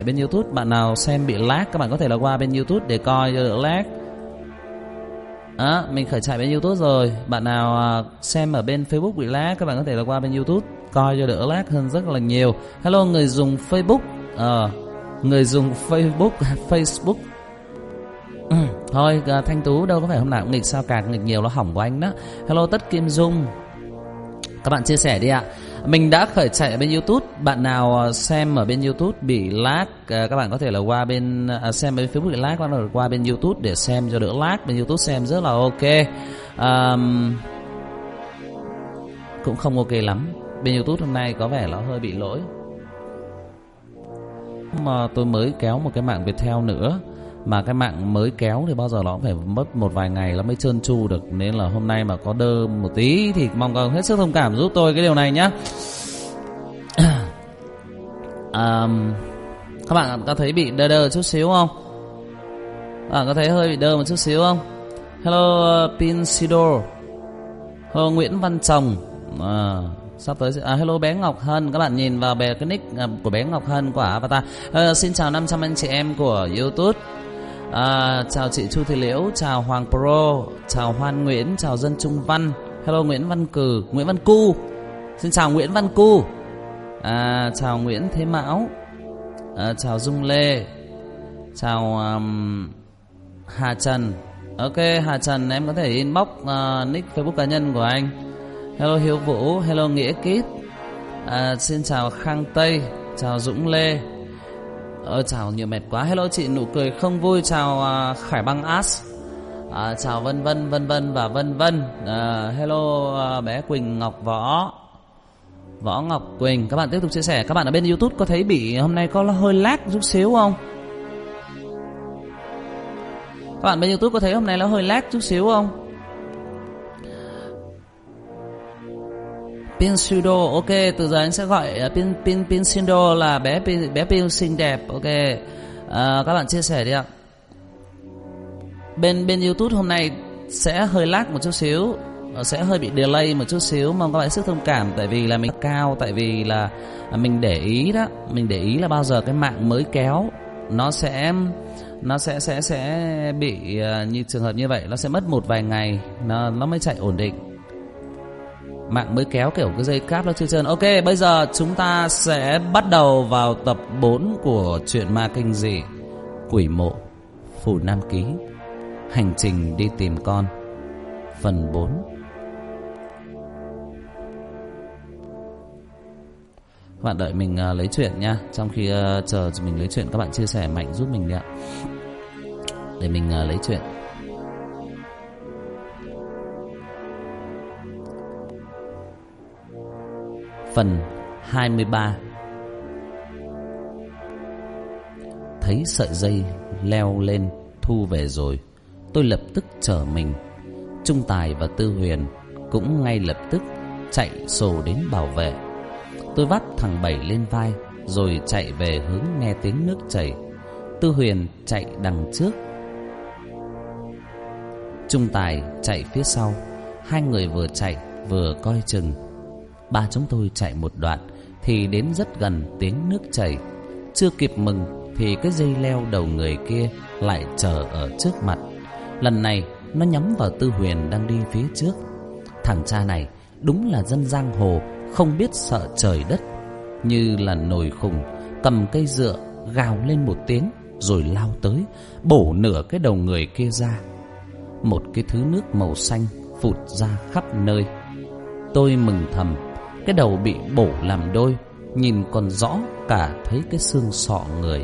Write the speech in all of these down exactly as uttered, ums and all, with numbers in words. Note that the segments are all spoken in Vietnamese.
Bên YouTube, bạn nào xem bị lag các bạn có thể là qua bên YouTube để coi cho đỡ lag. Đó, mình khởi chạy bên YouTube rồi. Bạn nào xem ở bên Facebook bị lag các bạn có thể là qua bên YouTube coi cho đỡ lag hơn rất là nhiều. Hello người dùng Facebook, ờ, người dùng Facebook, Facebook. Ừ, thôi Thanh Tú đâu có phải hôm nào cũng nghịch, sao càng nghịch nhiều nó hỏng của anh đó. Hello Tất Kim Dung, các bạn chia sẻ đi ạ. Mình đã khởi chạy ở bên YouTube. Bạn nào xem ở bên YouTube bị lag các bạn có thể là qua bên à, xem bên Facebook bị lag, các bạn qua bên YouTube để xem cho đỡ lag. Bên YouTube xem rất là ok. um, Cũng không ok lắm. Bên YouTube hôm nay có vẻ nó hơi bị lỗi. Mà tôi mới kéo một cái mạng Viettel nữa, mà cái mạng mới kéo thì bao giờ nó cũng phải mất một vài ngày nó mới trơn tru được, nên là hôm nay mà có đơ một tí thì mong các hết sức thông cảm giúp tôi cái điều này nhá. À, các bạn có thấy bị đơ đơ chút xíu không? Các bạn có thấy hơi bị đơ một chút xíu không? Hello uh, Pinsidor. Hello Nguyễn Văn Chồng. À, sắp tới à, hello bé Ngọc Hân. Các bạn nhìn vào bè cái nick của bé Ngọc Hân của avatar. À, xin chào năm trăm anh chị em của YouTube. À, chào chị Chu Thị Liễu, chào Hoàng Pro, chào Hoan Nguyễn, chào Dân Trung Văn. Hello Nguyễn Văn Cử, Nguyễn Văn Cu. Xin chào Nguyễn Văn Cu. À, chào Nguyễn Thế Mão. À, chào Dung Lê. Chào um, Hà Trần. Ok, Hà Trần em có thể inbox uh, nick Facebook cá nhân của anh. Hello Hiếu Vũ, hello Nghĩa Kít. À, xin chào Khang Tây, chào Dũng Lê. Ờ, chào nhiều mệt quá. Hello chị Nụ Cười Không Vui, chào uh, Khải Băng As. À, chào Vân Vân Vân Vân và Vân Vân. À, hello uh, bé Quỳnh Ngọc Võ. Võ Ngọc Quỳnh. Các bạn tiếp tục chia sẻ. Các bạn ở bên YouTube có thấy bị hôm nay có hơi lag chút xíu không? Các bạn bên YouTube có thấy hôm nay nó hơi lag chút xíu không? Pinsudo, ok, từ giờ anh sẽ gọi Pin Pin Pinsudo là bé Pin, bé Pin xinh đẹp, ok. À, các bạn chia sẻ đi ạ. Bên bên YouTube hôm nay sẽ hơi lag một chút xíu, sẽ hơi bị delay một chút xíu, mong các bạn sức thông cảm, tại vì là mình cao, tại vì là mình để ý đó, mình để ý là bao giờ cái mạng mới kéo nó sẽ nó sẽ sẽ sẽ bị như trường hợp như vậy, nó sẽ mất một vài ngày nó nó mới chạy ổn định. Mạng mới kéo kiểu cái dây cáp nó chưa trơn. Ok, bây giờ chúng ta sẽ bắt đầu vào tập bốn của truyện ma kinh dị Quỷ Mộ Phù Nam Ký, hành trình đi tìm con, phần bốn. Các bạn đợi mình uh, lấy chuyện nha. Trong khi uh, chờ mình lấy chuyện, các bạn chia sẻ mạnh giúp mình đi ạ, để mình uh, lấy chuyện. Phần hai mươi ba. Thấy sợi dây leo lên thu về rồi, tôi lập tức trở mình. Trung Tài và Tư Huyền cũng ngay lập tức chạy sồ đến bảo vệ. Tôi vắt thằng Bảy lên vai rồi chạy về hướng nghe tiếng nước chảy. Tư Huyền chạy đằng trước, Trung Tài chạy phía sau. Hai người vừa chạy vừa coi chừng. Ba chúng tôi chạy một đoạn thì đến rất gần tiếng nước chảy. Chưa kịp mừng thì cái dây leo đầu người kia lại chờ ở trước mặt. Lần này nó nhắm vào Tư Huyền đang đi phía trước. Thằng cha này đúng là dân giang hồ, không biết sợ trời đất. Như là nồi khùng, cầm cây dựa gào lên một tiếng rồi lao tới, bổ nửa cái đầu người kia ra. Một cái thứ nước màu xanh phụt ra khắp nơi. Tôi mừng thầm, cái đầu bị bổ làm đôi, nhìn còn rõ cả thấy cái xương sọ người.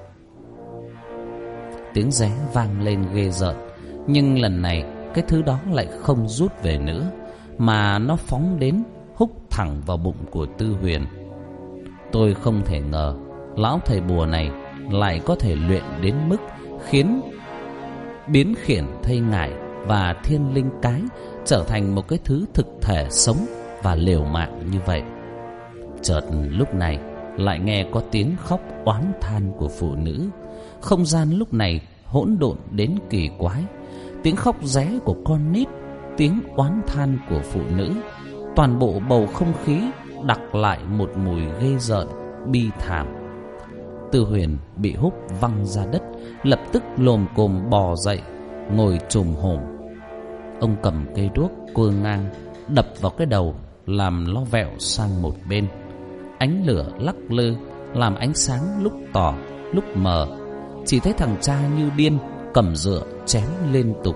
Tiếng réo vang lên ghê rợn, nhưng lần này cái thứ đó lại không rút về nữa, mà nó phóng đến húc thẳng vào bụng của Tư Huyền. Tôi không thể ngờ lão thầy bùa này lại có thể luyện đến mức khiến biến khiển thây ngải và thiên linh cái trở thành một cái thứ thực thể sống và liều mạng như vậy. Chợt lúc này lại nghe có tiếng khóc oán than của phụ nữ. Không gian lúc này hỗn độn đến kỳ quái. Tiếng khóc ré của con nít, tiếng oán than của phụ nữ, toàn bộ bầu không khí đặc lại một mùi ghê rợn, bi thảm. Tư Huyền bị húc văng ra đất, lập tức lồm cồm bò dậy, ngồi chồm hổm. Ông cầm cây đuốc cưa ngang, đập vào cái đầu, làm nó vẹo sang một bên. Ánh lửa lắc lư, làm ánh sáng lúc tỏ lúc mờ. Chỉ thấy thằng cha như điên, cầm dựa chém liên tục.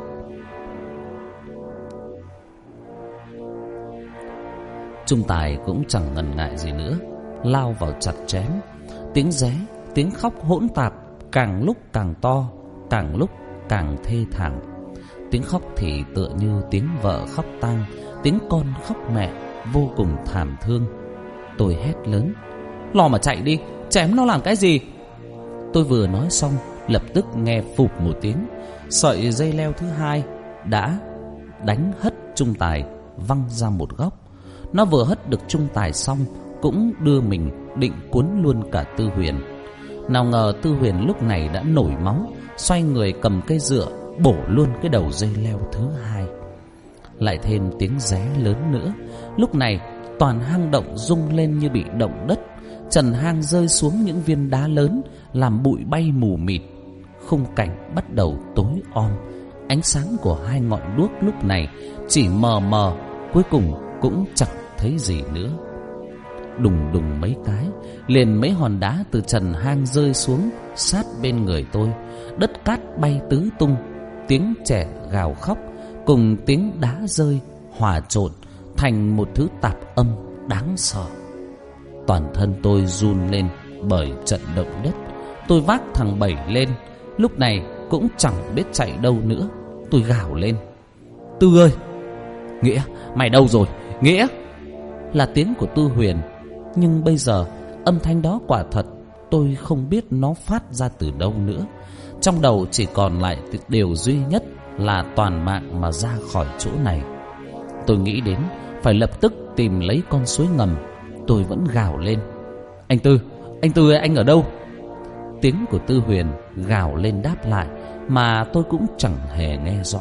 Trung Tài cũng chẳng ngần ngại gì nữa, lao vào chặt chém. Tiếng ré, tiếng khóc hỗn tạp, càng lúc càng to, càng lúc càng thê thảm. Tiếng khóc thì tựa như tiếng vợ khóc tang, tiếng con khóc mẹ, vô cùng thảm thương. Tôi hét lớn: "Lo mà chạy đi, chém nó làm cái gì?" Tôi vừa nói xong, lập tức nghe phụp một tiếng, sợi dây leo thứ hai đã đánh hất Trung Tài văng ra một góc. Nó vừa hất được Trung Tài xong, cũng đưa mình định cuốn luôn cả Tư Huyền. Nào ngờ Tư Huyền lúc này đã nổi máu, xoay người cầm cây dựa bổ luôn cái đầu dây leo thứ hai. Lại thêm tiếng ré lớn nữa. Lúc này toàn hang động rung lên như bị động đất. Trần hang rơi xuống những viên đá lớn, làm bụi bay mù mịt. Khung cảnh bắt đầu tối om. Ánh sáng của hai ngọn đuốc lúc này chỉ mờ mờ, cuối cùng cũng chẳng thấy gì nữa. Đùng đùng mấy cái, liền mấy hòn đá từ trần hang rơi xuống sát bên người tôi. Đất cát bay tứ tung, tiếng trẻ gào khóc cùng tiếng đá rơi hòa trộn thành một thứ tạp âm đáng sợ. Toàn thân tôi run lên bởi trận động đất. Tôi vác thằng Bảy lên, lúc này cũng chẳng biết chạy đâu nữa. Tôi gào lên: "Tư ơi!" "Nghĩa, mày đâu rồi? Nghĩa!" Là tiếng của Tư Huyền. Nhưng bây giờ âm thanh đó quả thật tôi không biết nó phát ra từ đâu nữa. Trong đầu chỉ còn lại điều duy nhất là toàn mạng mà ra khỏi chỗ này. Tôi nghĩ đến phải lập tức tìm lấy con suối ngầm. Tôi vẫn gào lên: "Anh Tư, anh Tư ơi, anh ở đâu?" Tiếng của Tư Huyền gào lên đáp lại, mà tôi cũng chẳng hề nghe rõ.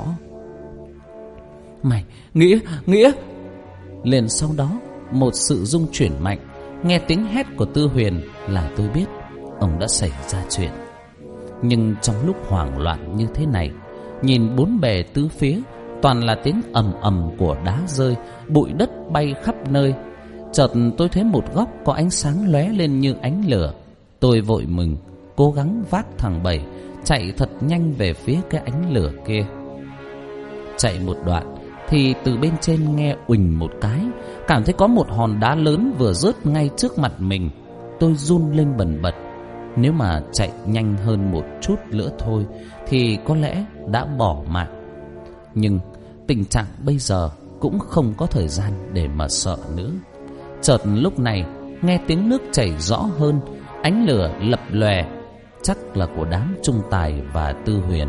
"Mày, Nghĩa, Nghĩa!" Liền sau đó một sự rung chuyển mạnh. Nghe tiếng hét của Tư Huyền là tôi biết ông đã xảy ra chuyện. Nhưng trong lúc hoảng loạn như thế này, nhìn bốn bề tứ phía toàn là tiếng ầm ầm của đá rơi, bụi đất bay khắp nơi. Chợt tôi thấy một góc có ánh sáng lóe lên như ánh lửa. Tôi vội mừng, cố gắng vác thằng Bảy chạy thật nhanh về phía cái ánh lửa kia. Chạy một đoạn thì từ bên trên nghe uỳnh một cái, cảm thấy có một hòn đá lớn vừa rớt ngay trước mặt mình. Tôi run lên bần bật. Nếu mà chạy nhanh hơn một chút nữa thôi thì có lẽ đã bỏ mạng. Nhưng tình trạng bây giờ cũng không có thời gian để mà sợ nữa. Chợt lúc này nghe tiếng nước chảy rõ hơn, ánh lửa lập lòe, chắc là của đám Trung Tài và Tư Huyền.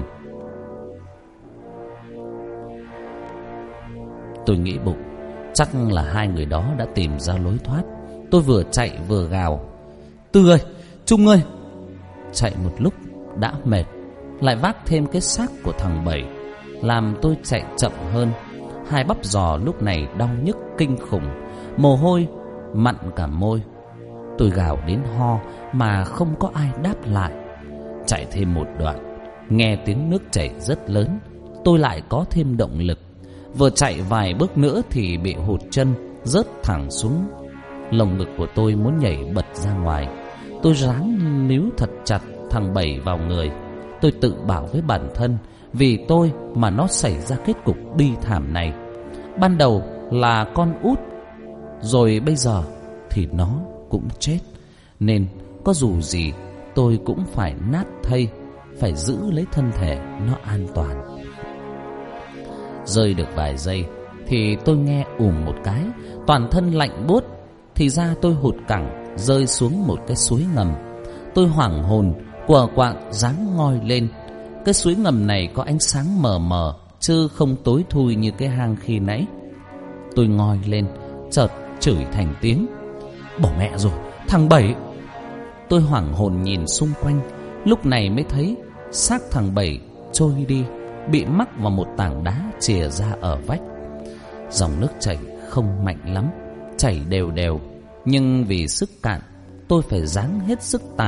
Tôi nghĩ bụng, chắc là hai người đó đã tìm ra lối thoát. Tôi vừa chạy vừa gào: "Tư ơi, Trung ơi!" Chạy một lúc đã mệt, lại vác thêm cái xác của thằng Bảy, làm tôi chạy chậm hơn. Hai bắp giò lúc này đau nhức kinh khủng, mồ hôi mặn cả môi. Tôi gào đến ho mà không có ai đáp lại. Chạy thêm một đoạn, nghe tiếng nước chảy rất lớn, tôi lại có thêm động lực. Vừa chạy vài bước nữa thì bị hụt chân, rớt thẳng xuống. Lồng ngực của tôi muốn nhảy bật ra ngoài. Tôi ráng níu thật chặt thằng Bảy vào người. Tôi tự bảo với bản thân, vì tôi mà nó xảy ra kết cục bi thảm này. Ban đầu là con út, rồi bây giờ thì nó cũng chết. Nên có dù gì tôi cũng phải nát thây, phải giữ lấy thân thể nó an toàn. Rơi được vài giây thì tôi nghe ùm một cái, toàn thân lạnh buốt. Thì ra tôi hụt cẳng, rơi xuống một cái suối ngầm. Tôi hoảng hồn, quờ quạng ráng ngoi lên. Cái suối ngầm này có ánh sáng mờ mờ, chứ không tối thui như cái hang khi nãy. Tôi ngoi lên, chợt chửi thành tiếng: "Bỏ mẹ rồi, thằng Bảy!" Tôi hoảng hồn nhìn xung quanh, lúc này mới thấy xác thằng Bảy trôi đi, bị mắc vào một tảng đá chìa ra ở vách. Dòng nước chảy không mạnh lắm, chảy đều đều, nhưng vì sức cạn, tôi phải ráng hết sức tàn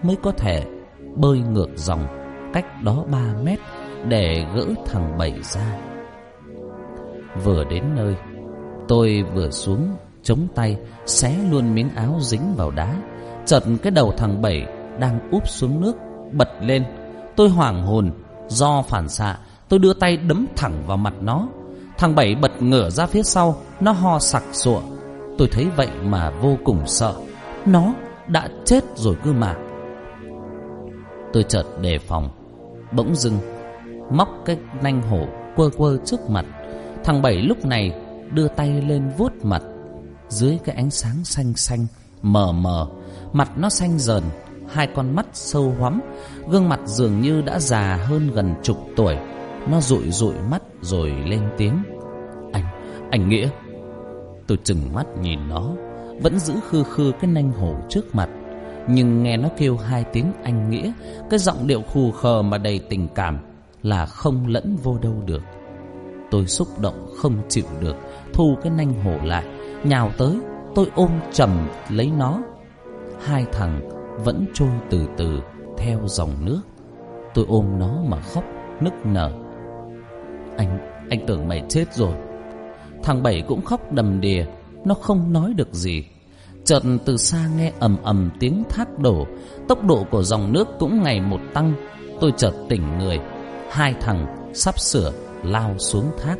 mới có thể bơi ngược dòng cách đó ba mét để gỡ thằng Bảy ra. Vừa đến nơi, tôi vừa xuống chống tay xé luôn miếng áo dính vào đá. Chợt cái đầu thằng Bảy đang úp xuống nước bật lên. Tôi hoảng hồn, do phản xạ tôi đưa tay đấm thẳng vào mặt nó. Thằng Bảy bật ngửa ra phía sau, nó ho sặc sụa. Tôi thấy vậy mà vô cùng sợ. Nó đã chết rồi cơ mà. Tôi chợt đề phòng, bỗng dưng móc cái nanh hổ quơ quơ trước mặt. Thằng Bảy lúc này đưa tay lên vuốt mặt. Dưới cái ánh sáng xanh xanh mờ mờ, mặt nó xanh dờn, hai con mắt sâu hoắm, gương mặt dường như đã già hơn gần chục tuổi. Nó dụi dụi mắt rồi lên tiếng: Anh, anh Nghĩa. Tôi trừng mắt nhìn nó, vẫn giữ khư khư cái nanh hổ trước mặt, nhưng nghe nó kêu hai tiếng anh Nghĩa, cái giọng điệu khù khờ mà đầy tình cảm, là không lẫn vô đâu được. Tôi xúc động không chịu được, thu cái nanh hổ lại, nhào tới. Tôi ôm chầm lấy nó. Hai thằng vẫn trôi từ từ theo dòng nước. Tôi ôm nó mà khóc nức nở. Anh, anh tưởng mày chết rồi. Thằng Bảy cũng khóc đầm đìa. Nó không nói được gì. Chợt từ xa nghe ầm ầm tiếng thác đổ. Tốc độ của dòng nước cũng ngày một tăng. Tôi chợt tỉnh người. Hai thằng sắp sửa lao xuống thác.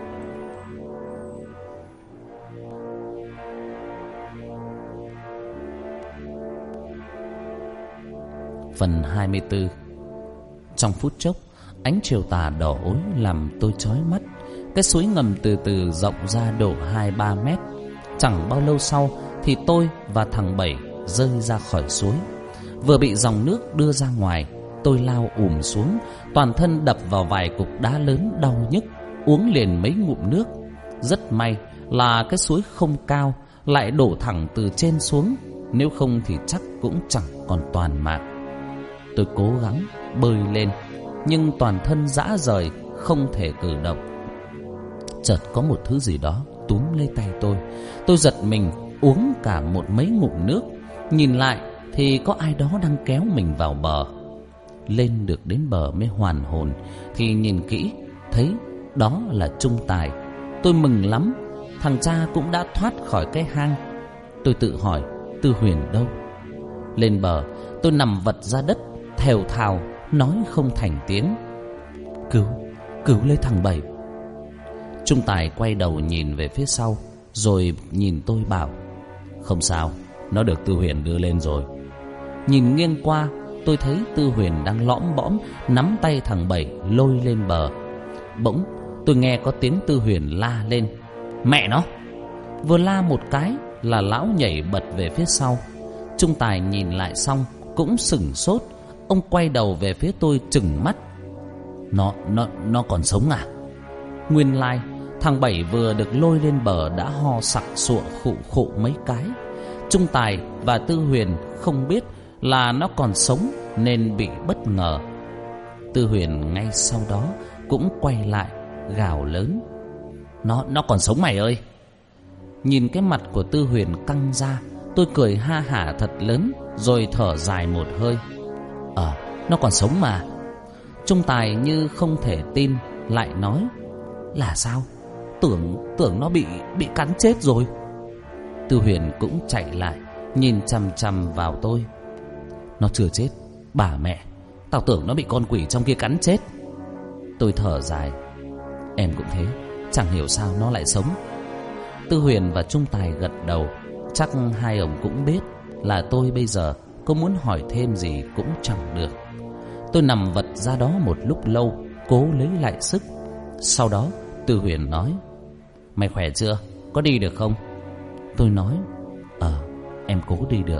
Phần hai mươi tư. Trong phút chốc, ánh chiều tà đỏ ối làm tôi chói mắt. Cái suối ngầm từ từ rộng ra đổ hai ba mét. Chẳng bao lâu sau thì tôi và thằng Bảy rơi ra khỏi suối. Vừa bị dòng nước đưa ra ngoài, tôi lao ùm xuống, toàn thân đập vào vài cục đá lớn đau nhức, uống liền mấy ngụm nước. Rất may là cái suối không cao, lại đổ thẳng từ trên xuống, nếu không thì chắc cũng chẳng còn toàn mạng. Tôi cố gắng bơi lên, nhưng toàn thân rã rời, không thể cử động. Chợt có một thứ gì đó túm lấy tay tôi. Tôi giật mình, uống cả một mấy ngụm nước. Nhìn lại thì có ai đó đang kéo mình vào bờ. Lên được đến bờ mới hoàn hồn, thì nhìn kỹ thấy đó là Trung Tài. Tôi mừng lắm, thằng cha cũng đã thoát khỏi cái hang. Tôi tự hỏi Tư Huyền đâu. Lên bờ, tôi nằm vật ra đất, thều thào nói không thành tiếng: Cứu, cứu lấy thằng Bảy. Trung Tài quay đầu nhìn về phía sau, rồi nhìn tôi bảo: Không sao, nó được Tư Huyền đưa lên rồi. Nhìn nghiêng qua, tôi thấy Tư Huyền đang lõm bõm nắm tay thằng Bảy lôi lên bờ. Bỗng tôi nghe có tiếng Tư Huyền la lên: Mẹ nó! Vừa la một cái là lão nhảy bật về phía sau. Trung Tài nhìn lại xong cũng sửng sốt. Ông quay đầu về phía tôi trừng mắt: Nó, nó, nó còn sống à? Nguyên lai thằng Bảy vừa được lôi lên bờ đã ho sặc sụa khụ khụ mấy cái. Trung Tài và Tư Huyền không biết là nó còn sống nên bị bất ngờ. Tư Huyền ngay sau đó cũng quay lại gào lớn: Nó, nó còn sống mày ơi! Nhìn cái mặt của Tư Huyền căng ra, tôi cười ha hả thật lớn, rồi thở dài một hơi: Ờ, nó còn sống mà. Trung Tài như không thể tin, lại nói: Là sao? Tưởng tưởng nó bị bị cắn chết rồi. Tư Huyền cũng chạy lại, nhìn chằm chằm vào tôi: Nó chưa chết, bà mẹ, tao tưởng nó bị con quỷ trong kia cắn chết. Tôi thở dài: Em cũng thế, chẳng hiểu sao nó lại sống. Tư Huyền và Trung Tài gật đầu. Chắc hai ông cũng biết là tôi bây giờ có muốn hỏi thêm gì cũng chẳng được. Tôi nằm vật ra đó một lúc lâu, cố lấy lại sức. Sau đó Tư Huyền nói: Mày khỏe chưa? Có đi được không? Tôi nói: Ờ, em cố đi được.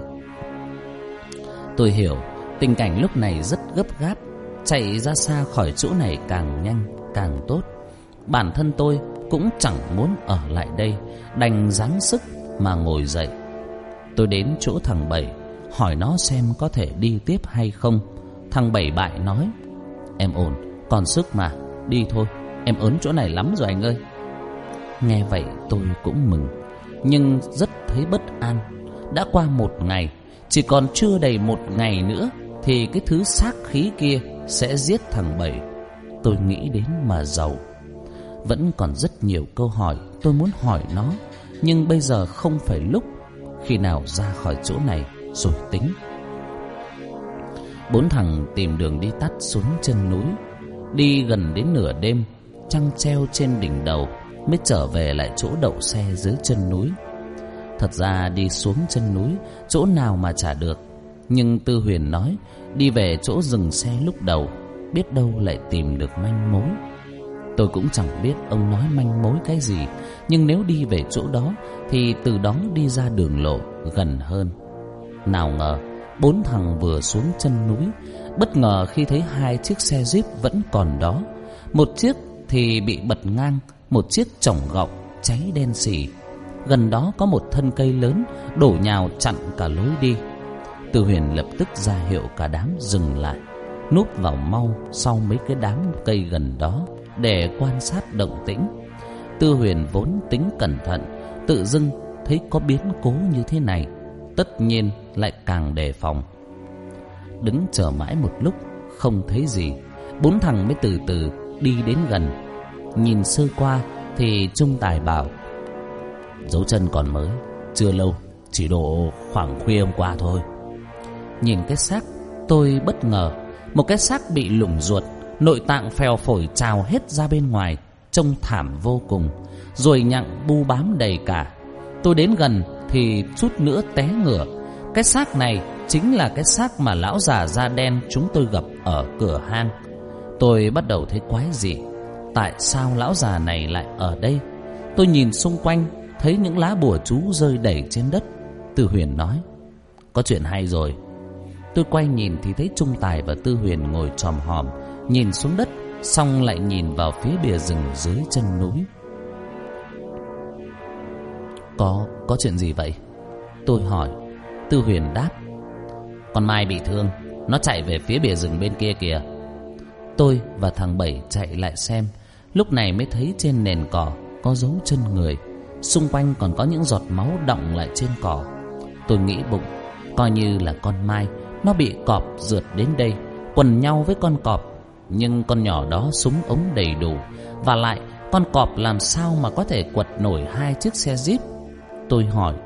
Tôi hiểu tình cảnh lúc này rất gấp gáp, chạy ra xa khỏi chỗ này càng nhanh càng tốt. Bản thân tôi cũng chẳng muốn ở lại đây, đành giáng sức mà ngồi dậy. Tôi đến chỗ thằng Bảy, hỏi nó xem có thể đi tiếp hay không. Thằng Bảy bại nói: Em ổn, còn sức mà, đi thôi, em ớn chỗ này lắm rồi anh ơi. Nghe vậy tôi cũng mừng, nhưng rất thấy bất an. Đã qua một ngày, Chỉ còn chưa đầy một ngày nữa thì cái thứ xác khí kia sẽ giết thằng Bảy. Tôi nghĩ đến mà giàu. Vẫn còn rất nhiều câu hỏi tôi muốn hỏi nó, nhưng bây giờ không phải lúc. Khi nào ra khỏi chỗ này rồi tính. Bốn thằng tìm đường đi tắt xuống chân núi. Đi gần đến nửa đêm, trăng treo trên đỉnh đầu, mới trở về lại chỗ đậu xe dưới chân núi. Thật ra đi xuống chân núi, chỗ nào mà chả được. Nhưng Tư Huyền nói đi về chỗ dừng xe lúc đầu, biết đâu lại tìm được manh mối. Tôi cũng chẳng biết ông nói manh mối cái gì, nhưng nếu đi về chỗ đó thì từ đó đi ra đường lộ gần hơn. Nào ngờ bốn thằng vừa xuống chân núi, bất ngờ khi thấy hai chiếc xe Jeep vẫn còn đó. Một chiếc thì bị bật ngang, một chiếc chổng gọng cháy đen xì. Gần đó có một thân cây lớn đổ nhào chặn cả lối đi. Tư Huyền lập tức ra hiệu cả đám dừng lại, núp vào mau sau mấy cái đám cây gần đó để quan sát động tĩnh. Tư Huyền vốn tính cẩn thận, tự dưng thấy có biến cố như thế này, tất nhiên lại càng đề phòng. Đứng chờ mãi một lúc không thấy gì, bốn thằng mới từ từ đi đến gần. Nhìn sơ qua thì Trung Tài bảo: dấu chân còn mới, chưa lâu, chỉ độ khoảng khuya hôm qua thôi. Nhìn cái xác tôi bất ngờ. Một cái xác bị lủng ruột, nội tạng phèo phổi trào hết ra bên ngoài, trông thảm vô cùng, ruồi nhặng bu bám đầy cả. Tôi đến gần thì chút nữa té ngửa. Cái xác này chính là cái xác mà lão già da đen chúng tôi gặp ở cửa hang. Tôi bắt đầu thấy quái dị. Tại sao lão già này lại ở đây? Tôi nhìn xung quanh, thấy những lá bùa chú rơi đầy trên đất. Tư Huyền nói: có chuyện hay rồi. Tôi quay nhìn thì thấy Trung Tài và Tư Huyền ngồi chòm hòm, nhìn xuống đất, xong lại nhìn vào phía bìa rừng dưới chân núi. Có, có chuyện gì vậy? Tôi hỏi. Tư Huyền đáp: con Mai bị thương, nó chạy về phía bìa rừng bên kia kìa. Tôi và thằng Bảy chạy lại xem. Lúc này mới thấy trên nền cỏ có dấu chân người, xung quanh còn có những giọt máu đọng lại trên cỏ. Tôi nghĩ bụng, coi như là con Mai nó bị cọp rượt đến đây, quần nhau với con cọp. Nhưng con nhỏ đó súng ống đầy đủ, và lại con cọp làm sao mà có thể quật nổi hai chiếc xe Jeep. Tôi hỏi: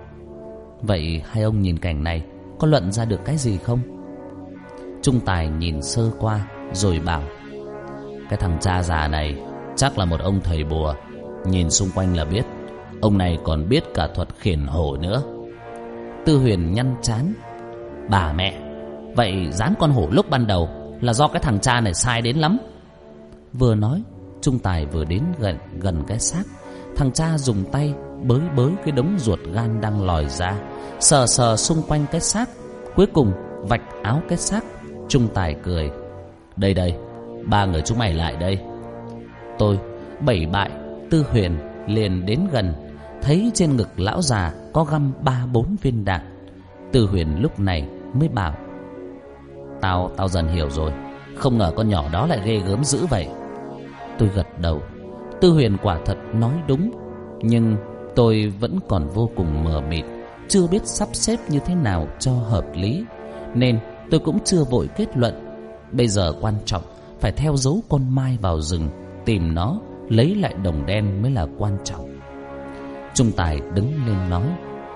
vậy hai ông nhìn cảnh này có luận ra được cái gì không? Trung Tài nhìn sơ qua rồi bảo: cái thằng cha già này chắc là một ông thầy bùa, nhìn xung quanh là biết. Ông này còn biết cả thuật khiển hổ nữa. Tư Huyền nhăn trán: bà mẹ, vậy dán con hổ lúc ban đầu là do cái thằng cha này sai đến lắm. Vừa nói, Trung Tài vừa đến gần gần cái xác. Thằng cha dùng tay bới bới cái đống ruột gan đang lòi ra, sờ sờ xung quanh cái xác, cuối cùng vạch áo cái xác. Trung Tài cười: đây đây, ba người chúng mày lại đây. Tôi, Bảy Bại, Tư Huyền liền đến gần, thấy trên ngực lão già có găm ba bốn viên đạn. Tư Huyền lúc này mới bảo: Tao, tao dần hiểu rồi. Không ngờ con nhỏ đó lại ghê gớm dữ vậy. Tôi gật đầu. Tư Huyền quả thật nói đúng, nhưng tôi vẫn còn vô cùng mờ mịt, chưa biết sắp xếp như thế nào cho hợp lý, nên tôi cũng chưa vội kết luận. Bây giờ quan trọng phải theo dấu con Mai vào rừng, tìm nó, lấy lại đồng đen mới là quan trọng. Trung Tài đứng lên nói: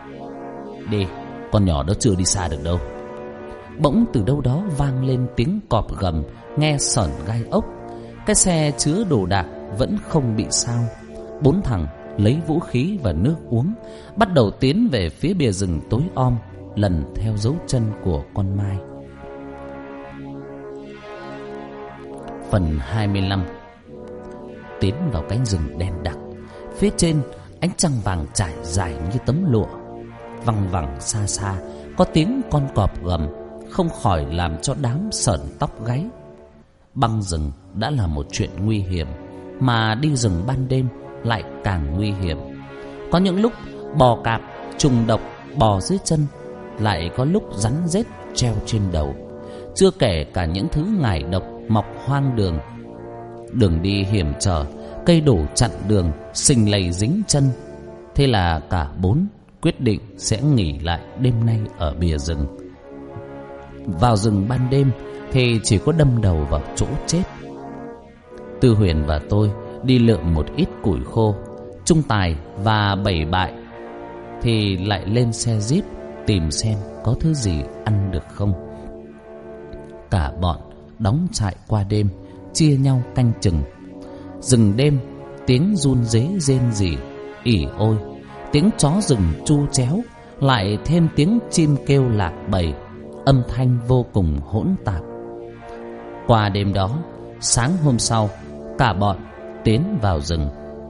đi, con nhỏ đó chưa đi xa được đâu. Bỗng từ đâu đó vang lên tiếng cọp gầm, nghe sởn gai ốc. Cái xe chứa đồ đạc vẫn không bị sao. Bốn thằng lấy vũ khí và nước uống, bắt đầu tiến về phía bìa rừng tối om, lần theo dấu chân của con Mai. Phần hai mươi lăm. Tiến vào cánh rừng đen đặc. Phía trên ánh trăng vàng trải dài như tấm lụa. Văng vẳng xa xa có tiếng con cọp gầm, không khỏi làm cho đám sởn tóc gáy. Băng rừng đã là một chuyện nguy hiểm, mà đi rừng ban đêm lại càng nguy hiểm. Có những lúc bò cạp, trùng độc bò dưới chân, lại có lúc rắn rết treo trên đầu. Chưa kể cả những thứ ngải độc mọc hoang đường. Đường đi hiểm trở, cây đổ chặn đường, sình lầy dính chân. Thế là cả bốn quyết định sẽ nghỉ lại đêm nay ở bìa rừng, vào rừng ban đêm thì chỉ có đâm đầu vào chỗ chết. Tư Huyền và tôi đi lượm một ít củi khô. Trung Tài và Bảy Bại thì lại lên xe jeep tìm xem có thứ gì ăn được không. Cả bọn đóng trại qua đêm, chia nhau canh chừng. Rừng đêm tiếng run rế rên rỉ, ỉ ôi, tiếng chó rừng tru chéo, lại thêm tiếng chim kêu lạc bầy, âm thanh vô cùng hỗn tạp. Qua đêm đó, sáng hôm sau, cả bọn tiến vào rừng.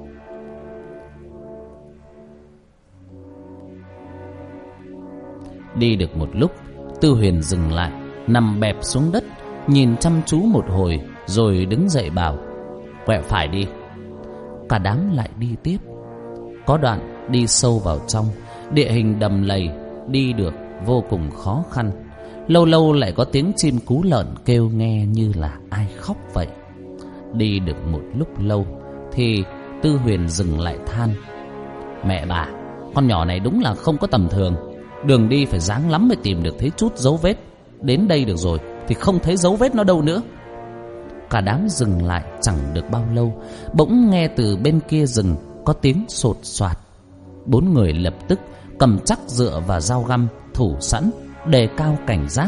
Đi được một lúc, Tư Huyền dừng lại, nằm bẹp xuống đất, nhìn chăm chú một hồi, rồi đứng dậy bảo: quẹo phải đi. Cả đám lại đi tiếp. Có đoạn đi sâu vào trong, địa hình đầm lầy, đi được vô cùng khó khăn. Lâu lâu lại có tiếng chim cú lợn kêu nghe như là ai khóc vậy. Đi được một lúc lâu thì Tư Huyền dừng lại than: mẹ bà, con nhỏ này đúng là không có tầm thường. Đường đi phải ráng lắm mới tìm được thấy chút dấu vết. Đến đây được rồi thì không thấy dấu vết nó đâu nữa. Cả đám dừng lại chẳng được bao lâu, bỗng nghe từ bên kia rừng có tiếng sột soạt. Bốn người lập tức cầm chắc dựa và dao găm thủ sẵn, đề cao cảnh giác.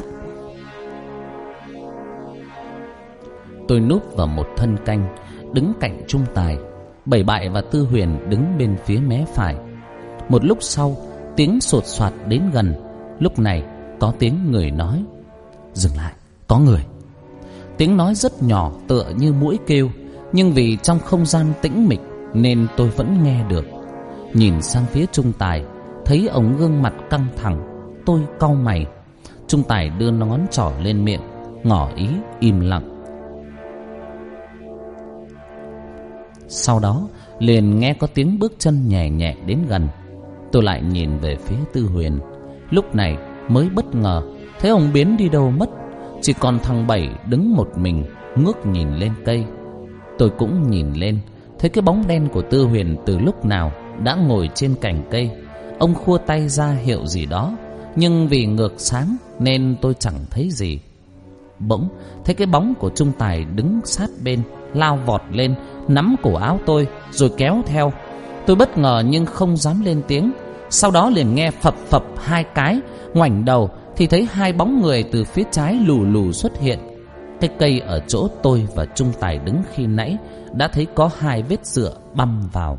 Tôi núp vào một thân canh, đứng cạnh Trung Tài. Bảy Bại và Tư Huyền đứng bên phía mé phải. Một lúc sau, tiếng sột soạt đến gần. Lúc này có tiếng người nói: dừng lại, có người. Tiếng nói rất nhỏ, tựa như muỗi kêu, nhưng vì trong không gian tĩnh mịch nên tôi vẫn nghe được. Nhìn sang phía Trung Tài, thấy ông gương mặt căng thẳng, tôi cau mày. Trung Tài đưa ngón trỏ lên miệng, ngỏ ý im lặng. Sau đó liền nghe có tiếng bước chân nhẹ nhẹ đến gần. Tôi lại nhìn về phía Tư Huyền. Lúc này mới bất ngờ thấy ông biến đi đâu mất. Chỉ còn thằng Bảy đứng một mình, ngước nhìn lên cây. Tôi cũng nhìn lên, thấy cái bóng đen của Tư Huyền từ lúc nào đã ngồi trên cành cây. Ông khua tay ra hiệu gì đó, nhưng vì ngược sáng nên tôi chẳng thấy gì. Bỗng thấy cái bóng của Trung Tài đứng sát bên, lao vọt lên, nắm cổ áo tôi rồi kéo theo. Tôi bất ngờ nhưng không dám lên tiếng. Sau đó liền nghe phập phập hai cái, ngoảnh đầu thì thấy hai bóng người từ phía trái lù lù xuất hiện. Cái cây ở chỗ tôi và Trung Tài đứng khi nãy đã thấy có hai vết dựa băm vào.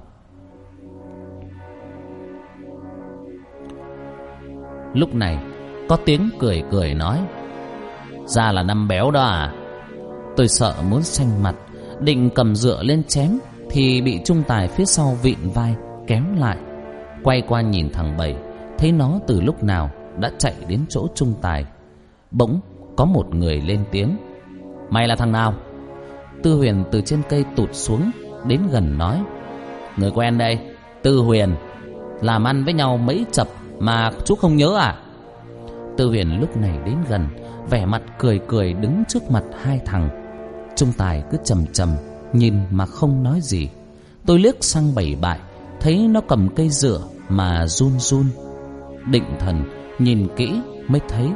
Lúc này có tiếng cười cười nói: ra là năm béo đó à? Tôi sợ muốn xanh mặt, định cầm dựa lên chém thì bị Trung Tài phía sau vịn vai kéo lại. Quay qua nhìn thằng Bảy, thấy nó từ lúc nào đã chạy đến chỗ Trung Tài. Bỗng có một người lên tiếng: mày là thằng nào? Tư Huyền từ trên cây tụt xuống, đến gần nói: người quen đây, Tư Huyền. Làm ăn với nhau mấy chập mà chú không nhớ à? Tư Huyền lúc này đến gần, vẻ mặt cười cười đứng trước mặt hai thằng. Trung Tài cứ chầm chầm nhìn mà không nói gì. Tôi liếc sang Bảy Bại, thấy nó cầm cây dựa mà run run. Định thần nhìn kỹ mới thấy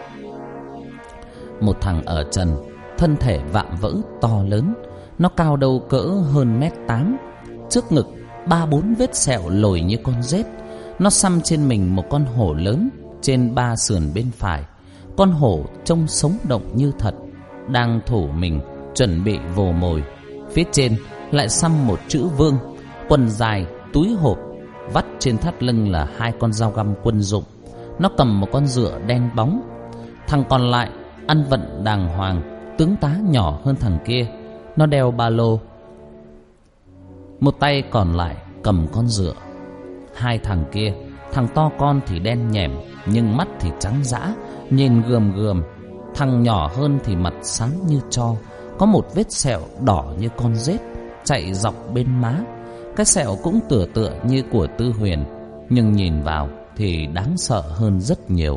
một thằng ở trần, thân thể vạm vỡ to lớn. Nó cao đâu cỡ hơn mét tám. Trước ngực ba bốn vết sẹo lồi như con rết. Nó xăm trên mình một con hổ lớn trên ba sườn bên phải. Con hổ trông sống động như thật, đang thủ mình chuẩn bị vồ mồi. Phía trên lại xăm một chữ vương. Quần dài, túi hộp, vắt trên thắt lưng là hai con dao găm quân dụng. Nó cầm một con dựa đen bóng. Thằng còn lại ăn vận đàng hoàng, tướng tá nhỏ hơn thằng kia. Nó đeo ba lô, một tay còn lại cầm con dựa. Hai thằng kia, thằng to con thì đen nhẻm, nhưng mắt thì trắng dã, nhìn gườm gườm. Thằng nhỏ hơn thì mặt sáng như tro, có một vết sẹo đỏ như con rết chạy dọc bên má. Cái sẹo cũng tựa tựa như của Tư Huyền, nhưng nhìn vào thì đáng sợ hơn rất nhiều.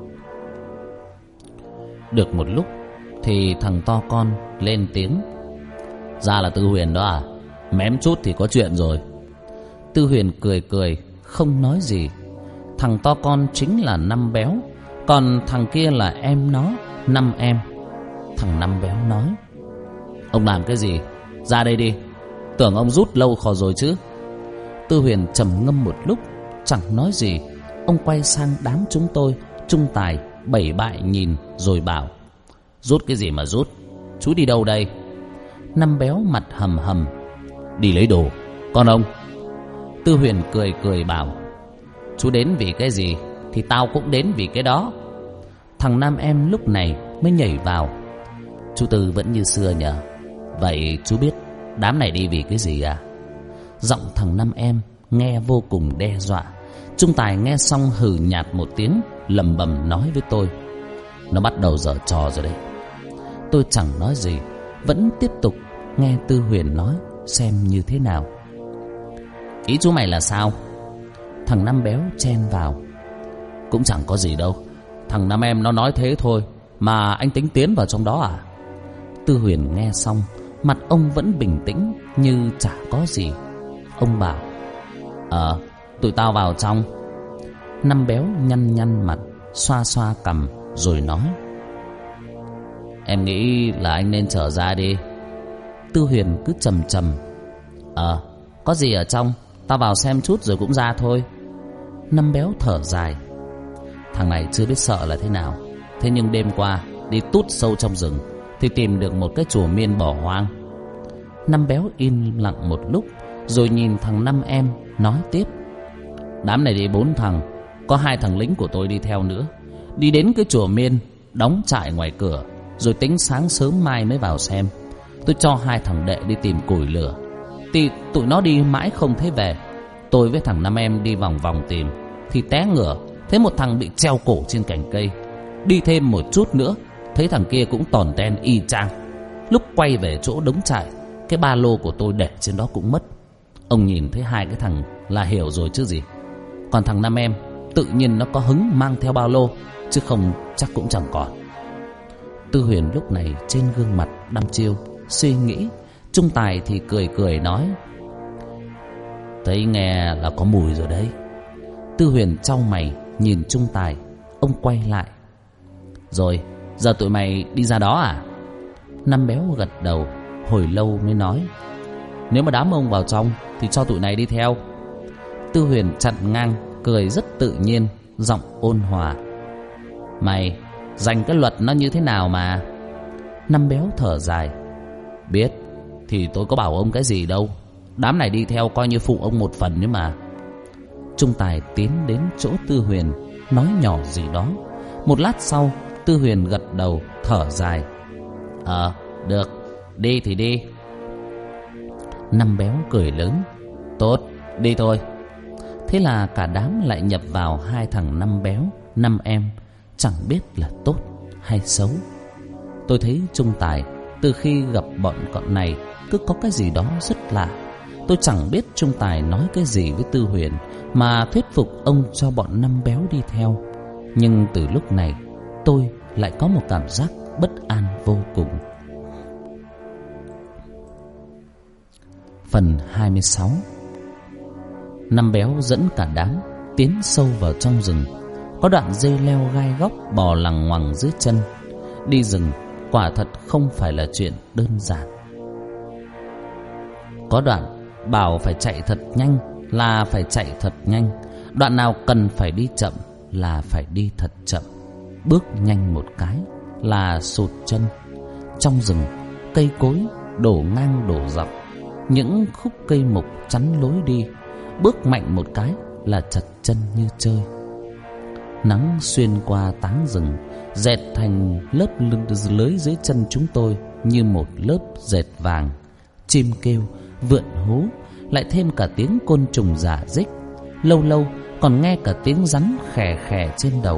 Được một lúc thì thằng to con lên tiếng: Ra là Tư Huyền đó à? Mém chút thì có chuyện rồi. Tư Huyền cười cười, không nói gì. Thằng to con chính là Năm Béo, còn thằng kia là em nó, Năm Em. Thằng Năm Béo nói: ông làm cái gì? Ra đây đi. Tưởng ông rút lâu khò rồi chứ. Tư Huyền trầm ngâm một lúc, chẳng nói gì. Ông quay sang đám chúng tôi, Trung Tài, Bảy Bại nhìn rồi bảo: rút cái gì mà rút? Chú đi đâu đây? Năm Béo mặt hầm hầm: đi lấy đồ. Còn ông? Tư Huyền cười cười bảo: chú đến vì cái gì thì tao cũng đến vì cái đó. Thằng Năm Em lúc này mới nhảy vào: chú Tư vẫn như xưa nhờ. Vậy chú biết đám này đi vì cái gì à? Giọng thằng Năm Em nghe vô cùng đe dọa. Trung Tài nghe xong hừ nhạt một tiếng, lẩm bẩm nói với tôi: nó bắt đầu giở trò rồi đấy. Tôi chẳng nói gì, vẫn tiếp tục nghe Tư Huyền nói xem như thế nào. Ý chú mày là sao? Thằng Năm Béo chen vào: cũng chẳng có gì đâu. Thằng Năm Em nó nói thế thôi. Mà anh tính tiến vào trong đó à? Tư Huyền nghe xong, mặt ông vẫn bình tĩnh như chả có gì. Ông bảo: Ờ, tụi tao vào trong. Năm Béo nhăn nhăn mặt, xoa xoa cằm rồi nói: em nghĩ là anh nên trở ra đi. Tư Huyền cứ trầm trầm: Ờ, có gì ở trong, tao vào xem chút rồi cũng ra thôi. Năm Béo thở dài: thằng này chưa biết sợ là thế nào. Thế nhưng đêm qua đi tút sâu trong rừng thì tìm được một cái chùa miên bỏ hoang. Năm Béo im lặng một lúc rồi nhìn thằng Năm Em nói tiếp: đám này đi bốn thằng, có hai thằng lính của tôi đi theo nữa. Đi đến cái chùa miên, đóng trại ngoài cửa, rồi tính sáng sớm mai mới vào xem. Tôi cho hai thằng đệ đi tìm củi lửa, thì tụi nó đi mãi không thấy về. Tôi với thằng Năm Em đi vòng vòng tìm thì té ngửa, thấy một thằng bị treo cổ trên cành cây. Đi thêm một chút nữa, thấy thằng kia cũng tòn ten y chang. Lúc quay về chỗ đống trại, cái ba lô của tôi để trên đó cũng mất. Ông nhìn thấy hai cái thằng là hiểu rồi chứ gì. Còn thằng Năm Em tự nhiên nó có hứng mang theo ba lô, chứ không chắc cũng chẳng còn. Tư Huyền lúc này trên gương mặt đăm chiêu suy nghĩ. Trung Tài thì cười cười nói: thấy nghe là có mùi rồi đấy. Tư Huyền chau mày nhìn Trung Tài. Ông quay lại: rồi giờ tụi mày đi ra đó à? Năm Béo gật đầu, hồi lâu mới nói: nếu mà đám ông vào trong thì cho tụi này đi theo. Tư Huyền chặn ngang, cười rất tự nhiên, giọng ôn hòa: mày dành cái luật nó như thế nào mà? Năm Béo thở dài: biết thì tôi có bảo ông cái gì đâu. Đám này đi theo coi như phụ ông một phần nữa mà. Trung Tài tiến đến chỗ Tư Huyền, nói nhỏ gì đó. Một lát sau, Tư Huyền gật đầu, thở dài: Ờ, được, đi thì đi. Năm Béo cười lớn: tốt, đi thôi. Thế là cả đám lại nhập vào hai thằng Năm Béo, Năm Em, chẳng biết là tốt hay xấu. Tôi thấy Trung Tài từ khi gặp bọn cọn này cứ có cái gì đó rất lạ. Tôi chẳng biết Trung Tài nói cái gì với Tư Huyền mà thuyết phục ông cho bọn Năm Béo đi theo. Nhưng từ lúc này tôi lại có một cảm giác bất an vô cùng. Phần hai mươi sáu. Năm Béo dẫn cả đám tiến sâu vào trong rừng. Có đoạn dây leo gai góc bò lằng ngoằng dưới chân. Đi rừng quả thật không phải là chuyện đơn giản. Có đoạn bảo phải chạy thật nhanh là phải chạy thật nhanh. Đoạn nào cần phải đi chậm là phải đi thật chậm. Bước nhanh một cái là sụt chân. Trong rừng, cây cối đổ ngang đổ dọc, những khúc cây mục chắn lối đi. Bước mạnh một cái là chật chân như chơi. Nắng xuyên qua tán rừng, dệt thành lớp lưới dưới chân chúng tôi như một lớp dệt vàng. Chim kêu, vượn hú, lại thêm cả tiếng côn trùng rả rích. Lâu lâu còn nghe cả tiếng rắn khè khè trên đầu.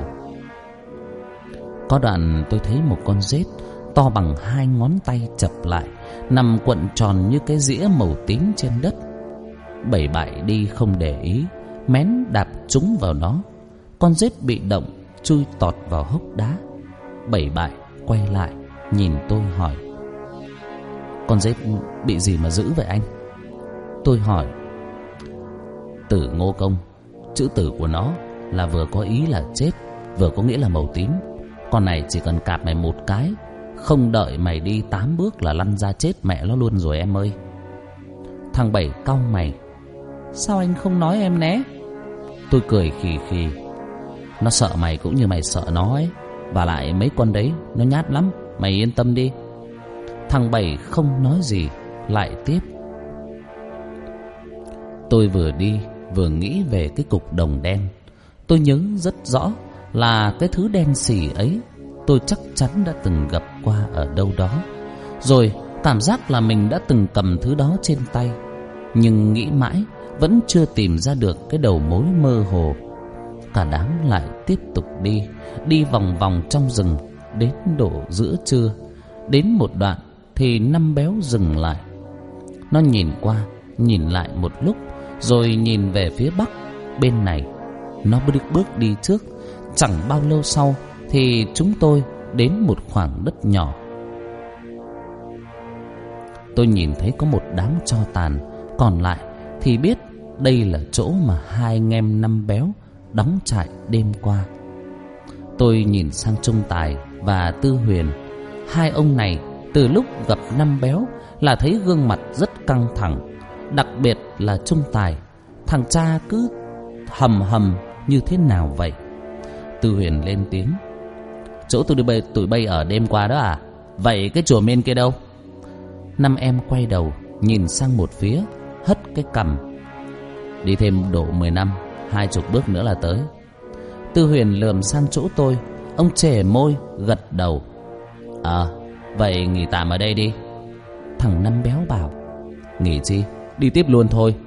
Có đoạn tôi thấy một con rết to bằng hai ngón tay chập lại, nằm cuộn tròn như cái dĩa màu tím trên đất. Bảy Bại đi không để ý, mén đạp trúng vào nó. Con rết bị động, chui tọt vào hốc đá. Bảy Bại quay lại nhìn tôi hỏi: Con rết bị gì mà dữ vậy anh? Tôi hỏi. Tử Ngô Công, chữ tử của nó là vừa có ý là chết, vừa có nghĩa là màu tím. Con này chỉ cần cạp mày một cái, không đợi mày đi tám bước là lăn ra chết mẹ nó luôn rồi em ơi. Thằng Bảy cau mày. Sao anh không nói em né? Tôi cười khì khì. Nó sợ mày cũng như mày sợ nó ấy. Và lại mấy con đấy nó nhát lắm, mày yên tâm đi. Thằng Bảy không nói gì, lại tiếp. Tôi vừa đi vừa nghĩ về cái cục đồng đen. Tôi nhớ rất rõ là cái thứ đen xì ấy tôi chắc chắn đã từng gặp qua ở đâu đó. Rồi cảm giác là mình đã từng cầm thứ đó trên tay. Nhưng nghĩ mãi vẫn chưa tìm ra được cái đầu mối mơ hồ. Cả đám lại tiếp tục đi, đi vòng vòng trong rừng. Đến độ giữa trưa, đến một đoạn thì Năm Béo dừng lại. Nó nhìn qua, nhìn lại một lúc, rồi nhìn về phía bắc. Bên này nó bước bước đi trước. Chẳng bao lâu sau thì chúng tôi đến một khoảng đất nhỏ. Tôi nhìn thấy có một đám tro tàn, còn lại thì biết đây là chỗ mà hai anh em Năm Béo đóng trại đêm qua. Tôi nhìn sang Trung Tài và Tư Huyền. Hai ông này từ lúc gặp Năm Béo là thấy gương mặt rất căng thẳng. Đặc biệt là Trung Tài, thằng cha cứ hầm hầm như thế nào vậy. Tư Huyền lên tiếng. Chỗ tụi bay, tụi bay ở đêm qua đó à? Vậy cái chùa Miên kia đâu? Năm em quay đầu nhìn sang một phía, hất cái cằm. Đi thêm độ mười năm, hai chục bước nữa là tới. Tư Huyền lườm sang chỗ tôi. Ông chề môi gật đầu. Ờ, à, vậy nghỉ tạm ở đây đi. Thằng Năm Béo bảo. Nghỉ chi? Đi tiếp luôn thôi.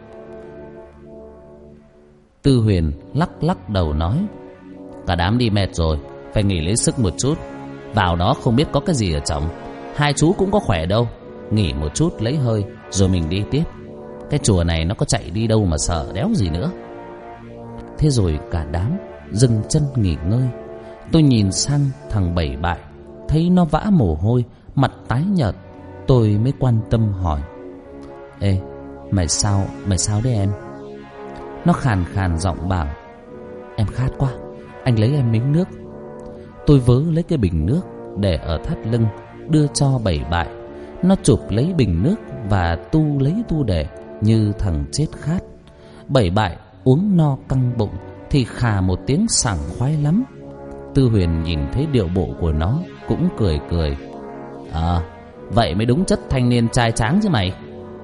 Tư Huyền lắc lắc đầu nói. Cả đám đi mệt rồi, phải nghỉ lấy sức một chút. Vào đó không biết có cái gì ở trong. Hai chú cũng có khỏe đâu. Nghỉ một chút lấy hơi rồi mình đi tiếp. Cái chùa này nó có chạy đi đâu mà sợ đéo gì nữa. Thế rồi cả đám dừng chân nghỉ ngơi. Tôi nhìn sang thằng Bảy Bại, thấy nó vã mồ hôi, mặt tái nhợt. Tôi mới quan tâm hỏi. Ê, mày sao, mày sao đấy em? Nó khàn khàn giọng bảo. Em khát quá, anh lấy em miếng nước. Tôi vớ lấy cái bình nước để ở thắt lưng, đưa cho Bảy Bại. Nó chụp lấy bình nước và tu lấy tu để như thằng chết khát. Bảy Bại uống no căng bụng thì khà một tiếng sảng khoái lắm. Tư Huyền nhìn thấy điệu bộ của nó cũng cười cười. À, vậy mới đúng chất thanh niên trai tráng chứ mày.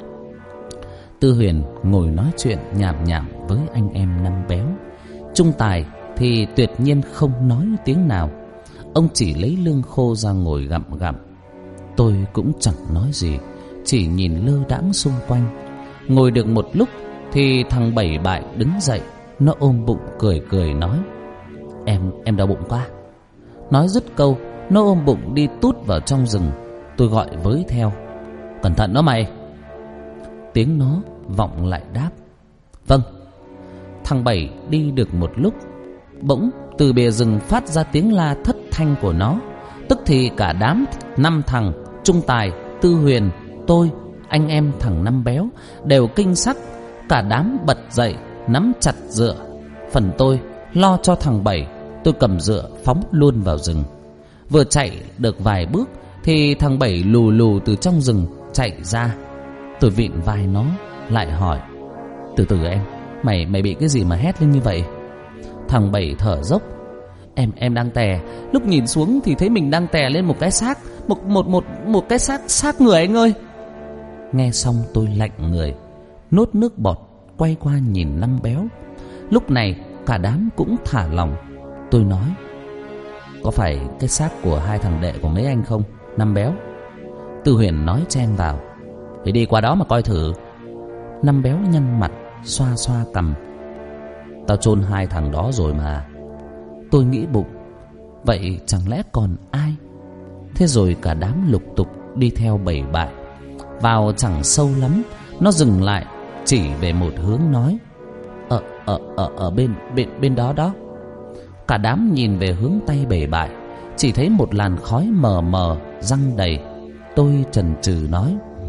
Tư Huyền ngồi nói chuyện nhảm nhảm với anh em Năm Béo. Trung Tài thì tuyệt nhiên không nói tiếng nào. Ông chỉ lấy lương khô ra ngồi gặm gặm. Tôi cũng chẳng nói gì, chỉ nhìn lơ đãng xung quanh. Ngồi được một lúc thì thằng Bảy Bại đứng dậy. Nó ôm bụng cười cười nói. Em, em đau bụng quá. Nói dứt câu, nó ôm bụng đi tút vào trong rừng. Tôi gọi với theo. Cẩn thận đó mày. Tiếng nó vọng lại đáp. Vâng. Thằng Bảy đi được một lúc, bỗng từ bìa rừng phát ra tiếng la thất thanh của nó. Tức thì cả đám năm thằng Trung Tài, Tư Huyền, tôi, anh em thằng Năm Béo đều kinh sắc. Cả đám bật dậy nắm chặt dựa. Phần tôi lo cho thằng Bảy, tôi cầm dựa phóng luôn vào rừng. Vừa chạy được vài bước thì thằng Bảy lù lù từ trong rừng chạy ra. Tôi vịn vai nó lại hỏi. Từ từ em, mày mày bị cái gì mà hét lên như vậy? Thằng Bảy thở dốc. Em em đang tè, lúc nhìn xuống thì thấy mình đang tè lên một cái xác, một một một một cái xác xác người anh ơi. Nghe xong tôi lạnh người, nốt nước bọt, quay qua nhìn Năm Béo. Lúc này cả đám cũng thả lỏng. Tôi nói. Có phải cái xác của hai thằng đệ của mấy anh không, Năm Béo? Tư Huyền nói chen vào. Thì đi qua đó mà coi thử. Năm Béo nhăn mặt, xoa xoa cằm. Tao chôn hai thằng đó rồi mà. Tôi nghĩ bụng, vậy chẳng lẽ còn ai? Thế rồi cả đám lục tục đi theo Bảy Bại. Vào chẳng sâu lắm, nó dừng lại, chỉ về một hướng nói. Ở ở ở ở bên bên bên đó đó. Cả đám nhìn về hướng tay Bảy Bại, chỉ thấy một làn khói mờ mờ răng đầy. Tôi chần chừ nói.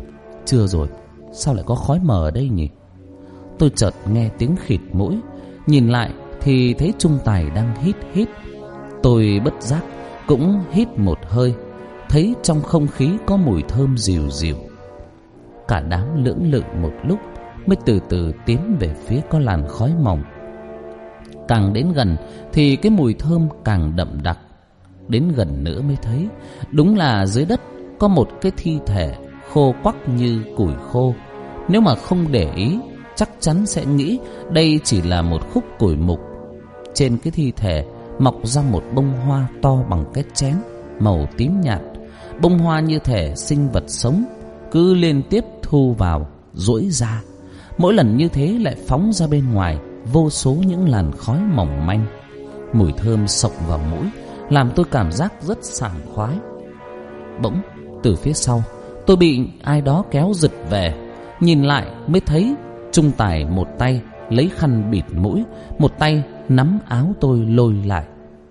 chưa rồi, sao lại có khói mờ ở đây nhỉ? Tôi chợt nghe tiếng khịt mũi, nhìn lại thì thấy Trung Tài đang hít hít. Tôi bất giác cũng hít một hơi, thấy trong không khí có mùi thơm dịu dịu. Cả đám lưỡng lự một lúc mới từ từ tiến về phía có làn khói mỏng. Càng đến gần thì cái mùi thơm càng đậm đặc. Đến gần nữa mới thấy đúng là dưới đất có một cái thi thể khô quắc như củi khô. Nếu mà không để ý chắc chắn sẽ nghĩ đây chỉ là một khúc củi mục. Trên cái thi thể mọc ra một bông hoa to bằng cái chén, màu tím nhạt. Bông hoa như thể sinh vật sống, cứ liên tiếp thu vào, duỗi ra. Mỗi lần như thế lại phóng ra bên ngoài vô số những làn khói mỏng manh. Mùi thơm xộc vào mũi, làm tôi cảm giác rất sảng khoái. Bỗng từ phía sau tôi bị ai đó kéo giật về. Nhìn lại mới thấy Trung Tài một tay lấy khăn bịt mũi, một tay nắm áo tôi lôi lại.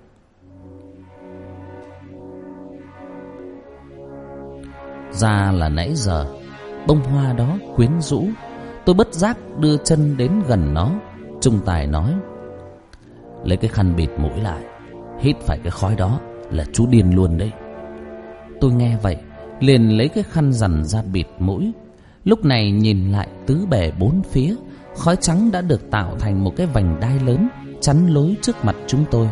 Ra là nãy giờ bông hoa đó quyến rũ. Tôi bất giác đưa chân đến gần nó. Trung Tài nói: lấy cái khăn bịt mũi lại, hít phải cái khói đó là chú điên luôn đấy. Tôi nghe vậy liền lấy cái khăn dằn ra bịt mũi. Lúc này nhìn lại tứ bề bốn phía, khói trắng đã được tạo thành một cái vành đai lớn chắn lối trước mặt chúng tôi.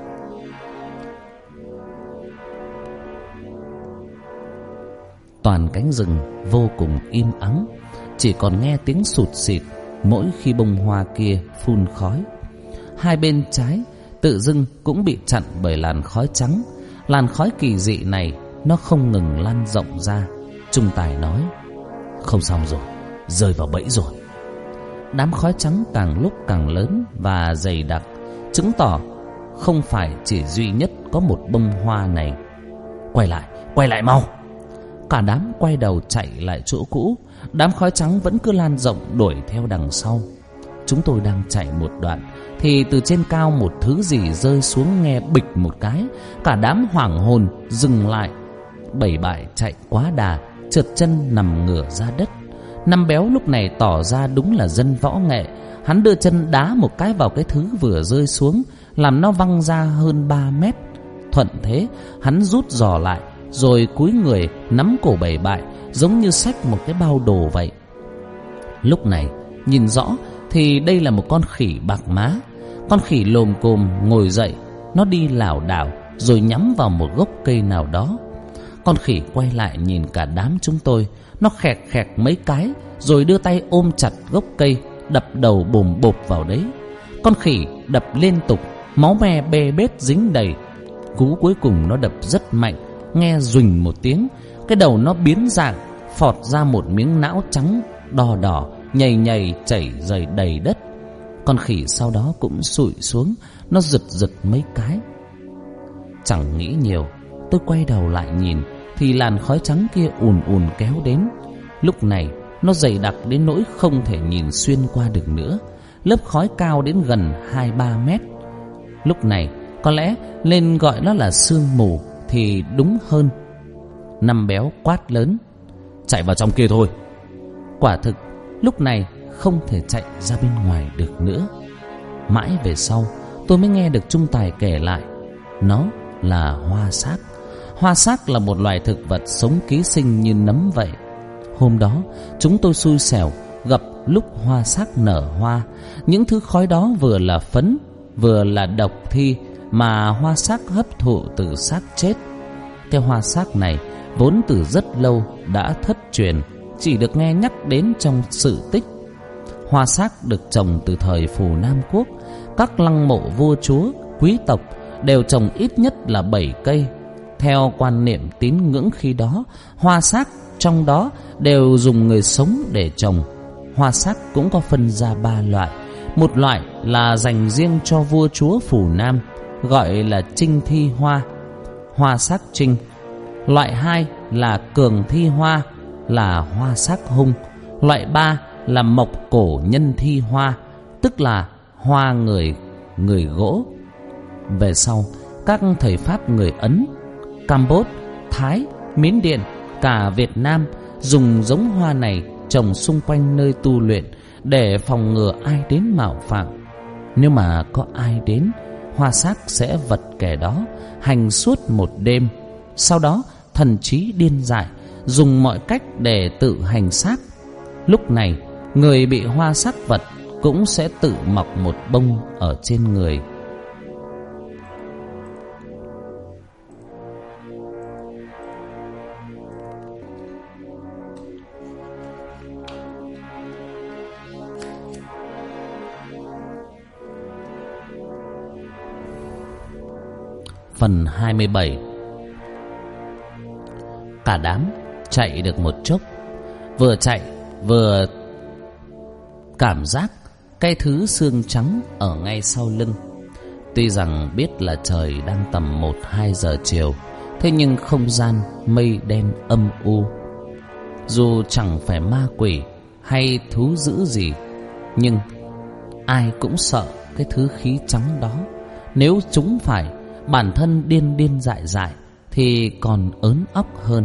Toàn cánh rừng vô cùng im ắng, chỉ còn nghe tiếng sụt sịt mỗi khi bông hoa kia phun khói. Hai bên trái tự dưng cũng bị chặn bởi làn khói trắng. Làn khói kỳ dị này nó không ngừng lan rộng ra. Trung Tài nói: không xong rồi, rơi vào bẫy rồi. Đám khói trắng càng lúc càng lớn và dày đặc, chứng tỏ không phải chỉ duy nhất có một bông hoa này. Quay lại, quay lại mau! Cả đám quay đầu chạy lại chỗ cũ. Đám khói trắng vẫn cứ lan rộng đuổi theo đằng sau. Chúng tôi đang chạy một đoạn thì từ trên cao một thứ gì rơi xuống nghe bịch một cái. Cả đám hoảng hồn dừng lại. Bảy bại chạy quá đà, trượt chân nằm ngửa ra đất. Năm Béo lúc này tỏ ra đúng là dân võ nghệ. Hắn đưa chân đá một cái vào cái thứ vừa rơi xuống, làm nó văng ra hơn ba mét. Thuận thế hắn rút giò lại, rồi cúi người nắm cổ Bảy bại, giống như xách một cái bao đồ vậy. Lúc này nhìn rõ thì đây là một con khỉ bạc má. Con khỉ lồm cồm ngồi dậy, nó đi lảo đảo rồi nhắm vào một gốc cây nào đó. Con khỉ quay lại nhìn cả đám chúng tôi, nó khẹt khẹt mấy cái rồi đưa tay ôm chặt gốc cây, đập đầu bồm bộp vào đấy. Con khỉ đập liên tục, máu me bê bết dính đầy. Cú cuối cùng nó đập rất mạnh, nghe duỳnh một tiếng, cái đầu nó biến dạng, phọt ra một miếng não trắng đỏ đỏ, nhầy nhầy chảy rời đầy đất. Con khỉ sau đó cũng sụi xuống, nó giật giật mấy cái. Chẳng nghĩ nhiều, tôi quay đầu lại nhìn thì làn khói trắng kia ùn ùn kéo đến. Lúc này nó dày đặc đến nỗi không thể nhìn xuyên qua được nữa. Lớp khói cao đến gần hai ba mét. Lúc này có lẽ nên gọi nó là sương mù thì đúng hơn. Năm Béo quát lớn: chạy vào trong kia thôi. Quả thực lúc này không thể chạy ra bên ngoài được nữa. Mãi về sau tôi mới nghe được Trung Tài kể lại, nó là hoa xác. Hoa xác là một loài thực vật sống ký sinh như nấm vậy. Hôm đó chúng tôi xui xẻo gặp lúc hoa xác nở hoa. Những thứ khói đó vừa là phấn, vừa là độc thi mà hoa xác hấp thụ từ xác chết. Cái hoa xác này vốn từ rất lâu đã thất truyền, chỉ được nghe nhắc đến trong sự tích. Hoa xác được trồng từ thời Phù Nam Quốc. Các lăng mộ vua chúa, quý tộc đều trồng ít nhất là bảy cây. Theo quan niệm tín ngưỡng khi đó, hoa xác trong đó đều dùng người sống để trồng. Hoa xác cũng có phân ra ba loại. Một loại là dành riêng cho vua chúa Phù Nam, gọi là Trinh Thi Hoa, hoa xác trinh. Loại hai là Cường Thi Hoa, là hoa xác hung. Loại ba là Mộc Cổ Nhân Thi Hoa, tức là hoa người người gỗ. Về sau, các thầy Pháp người Ấn, Campuchia, Thái, Miến Điện, cả Việt Nam dùng giống hoa này trồng xung quanh nơi tu luyện để phòng ngừa ai đến mạo phạm. Nếu mà có ai đến, hoa xác sẽ vật kẻ đó hành suốt một đêm. Sau đó thần trí điên dại, dùng mọi cách để tự hành xác. Lúc này người bị hoa xác vật cũng sẽ tự mọc một bông ở trên người. Phần hai mươi bảy. Cả đám chạy được một chốc, vừa chạy vừa cảm giác cái thứ xương trắng ở ngay sau lưng. Tuy rằng biết là trời đang tầm một hai giờ chiều, thế nhưng không gian mây đen âm u. Dù chẳng phải ma quỷ hay thú dữ gì, nhưng ai cũng sợ cái thứ khí trắng đó. Nếu chúng phải, bản thân điên điên dại dại thì còn ớn óc hơn.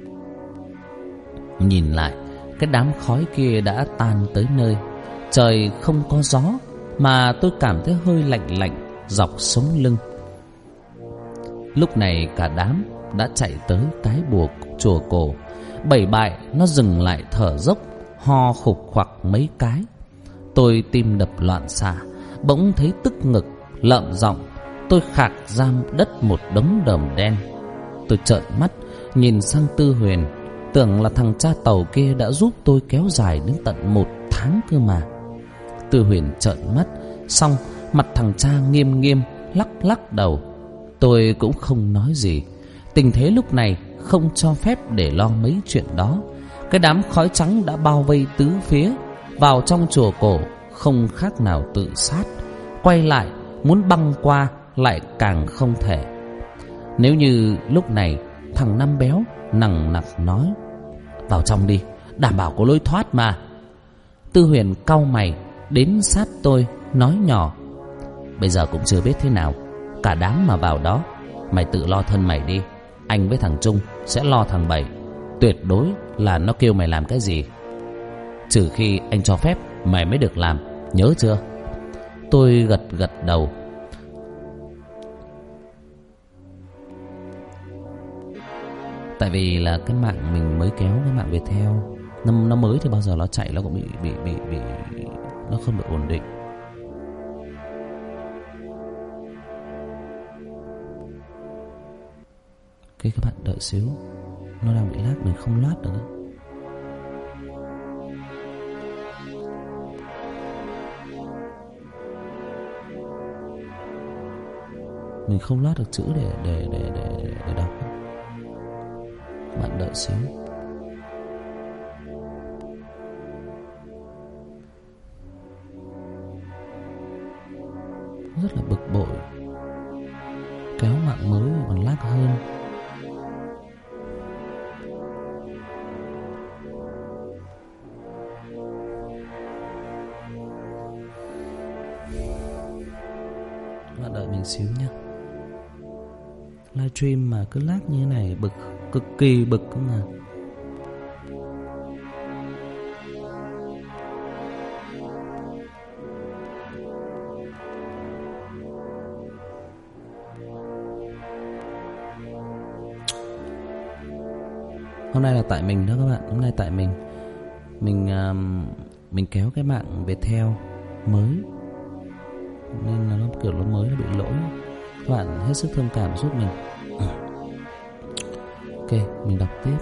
Nhìn lại, cái đám khói kia đã tan tới nơi. Trời không có gió, mà tôi cảm thấy hơi lạnh lạnh dọc sống lưng. Lúc này cả đám đã chạy tới cái bùa chùa cổ. Bảy bại nó dừng lại thở dốc, ho khục khoặc mấy cái. Tôi tim đập loạn xạ, bỗng thấy tức ngực, lợm giọng. Tôi khạc giam đất một đống đờm đen. Tôi trợn mắt nhìn sang Tư Huyền, tưởng là thằng cha tàu kia đã giúp tôi kéo dài đến tận một tháng cơ mà. Tư Huyền trợn mắt, xong mặt thằng cha nghiêm nghiêm, lắc lắc đầu. Tôi cũng không nói gì. Tình thế lúc này không cho phép để lo mấy chuyện đó. Cái đám khói trắng đã bao vây tứ phía, vào trong chùa cổ không khác nào tự sát. Quay lại muốn băng qua lại càng không thể. Nếu như lúc này thằng Năm Béo nằng nặc nói: "Vào trong đi, đảm bảo có lối thoát mà." Tư Huyền cau mày đến sát tôi, nói nhỏ: "Bây giờ cũng chưa biết thế nào. Cả đám mà vào đó, mày tự lo thân mày đi. Anh với thằng Trung sẽ lo thằng Bảy. Tuyệt đối là nó kêu mày làm cái gì, trừ khi anh cho phép mày mới được làm, nhớ chưa?" Tôi gật gật đầu. Tại vì là cái mạng mình mới kéo, cái mạng Viettel nó, nó mới thì bao giờ nó chạy nó cũng bị bị bị bị nó không được ổn định. Ok, các bạn đợi xíu, nó đang bị lag, mình không loát được. Mình không loát được chữ để để để để để đọc. Bạn đợi xíu. Rất là bực bội, kéo mạng mới còn lag hơn. Bạn đợi mình xíu nhé. Livestream mà cứ lag như thế này bực, cực kỳ bực cơ mà. Hôm nay là tại mình đó các bạn, hôm nay tại mình. Mình um, mình kéo cái mạng Viettel mới nên là nó kiểu nó mới, nó bị lỗi. Các bạn hết sức thông cảm giúp mình. Ok, mình đọc tiếp.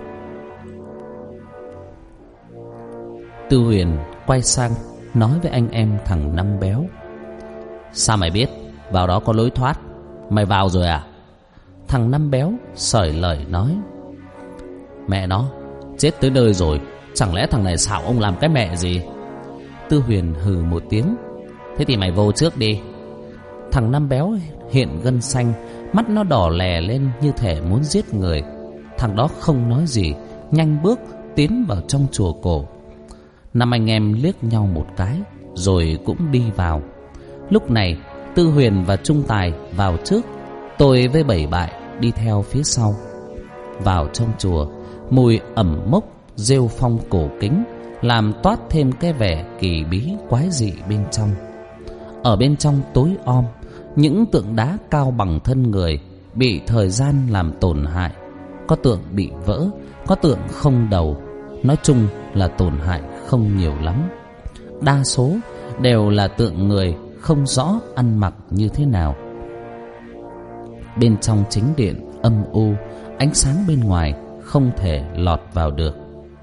Tư Huyền quay sang nói với anh em thằng Năm Béo: "Sao mày biết vào đó có lối thoát? Mày vào rồi à?" Thằng Năm Béo sởi lời nói: "Mẹ nó, chết tới nơi rồi, chẳng lẽ thằng này xạo ông làm cái mẹ gì?" Tư Huyền hừ một tiếng: "Thế thì mày vô trước đi." Thằng Năm Béo hiện gân xanh, mắt nó đỏ lè lên như thể muốn giết người. Thằng đó không nói gì, nhanh bước tiến vào trong chùa cổ. Năm anh em liếc nhau một cái rồi cũng đi vào. Lúc này Tư Huyền và Trung Tài vào trước, tôi với Bảy Bại đi theo phía sau. Vào trong chùa, mùi ẩm mốc rêu phong cổ kính, làm toát thêm cái vẻ kỳ bí quái dị bên trong. Ở bên trong tối om, những tượng đá cao bằng thân người bị thời gian làm tổn hại. Có tượng bị vỡ, có tượng không đầu. Nói chung là tổn hại không nhiều lắm. Đa số đều là tượng người không rõ ăn mặc như thế nào. Bên trong chính điện âm u, ánh sáng bên ngoài không thể lọt vào được.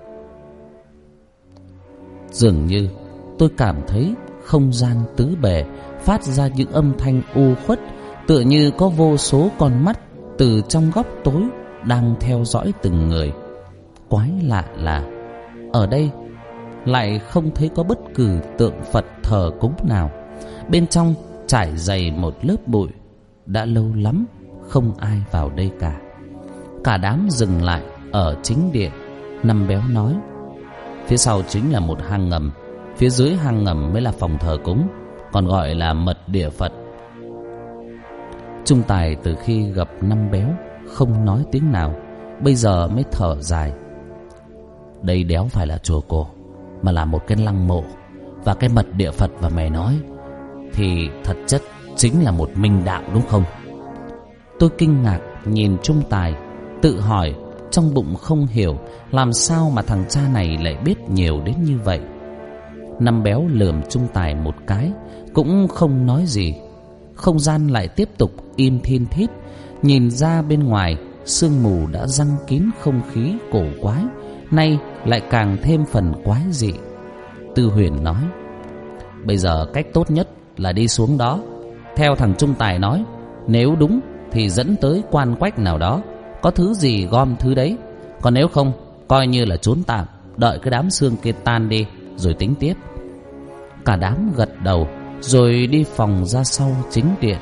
Dường như tôi cảm thấy không gian tứ bề phát ra những âm thanh u khuất, tựa như có vô số con mắt từ trong góc tối đang theo dõi từng người. Quái lạ là ở đây lại không thấy có bất cứ tượng Phật thờ cúng nào. Bên trong trải dày một lớp bụi. Đã lâu lắm không ai vào đây cả. Cả đám dừng lại ở chính điện. Năm Béo nói: phía sau chính là một hang ngầm, phía dưới hang ngầm mới là phòng thờ cúng, còn gọi là mật địa Phật. Trung Tài từ khi gặp Năm Béo không nói tiếng nào, bây giờ mới thở dài. Đây đéo phải là chùa cổ, mà là một cái lăng mộ. Và cái mật địa Phật và mày nói thì thật chất chính là một minh đạo, đúng không? Tôi kinh ngạc nhìn Trung Tài, tự hỏi trong bụng không hiểu làm sao mà thằng cha này lại biết nhiều đến như vậy. Năm Béo lườm Trung Tài một cái, cũng không nói gì. Không gian lại tiếp tục im thin thít. Nhìn ra bên ngoài, sương mù đã giăng kín không khí cổ quái, nay lại càng thêm phần quái dị. Tư Huyền nói: bây giờ cách tốt nhất là đi xuống đó. Theo thằng Trung Tài nói, nếu đúng thì dẫn tới quan quách nào đó, có thứ gì gom thứ đấy. Còn nếu không, coi như là trốn tạm, đợi cái đám xương kia tan đi rồi tính tiếp. Cả đám gật đầu rồi đi phòng ra sau chính điện.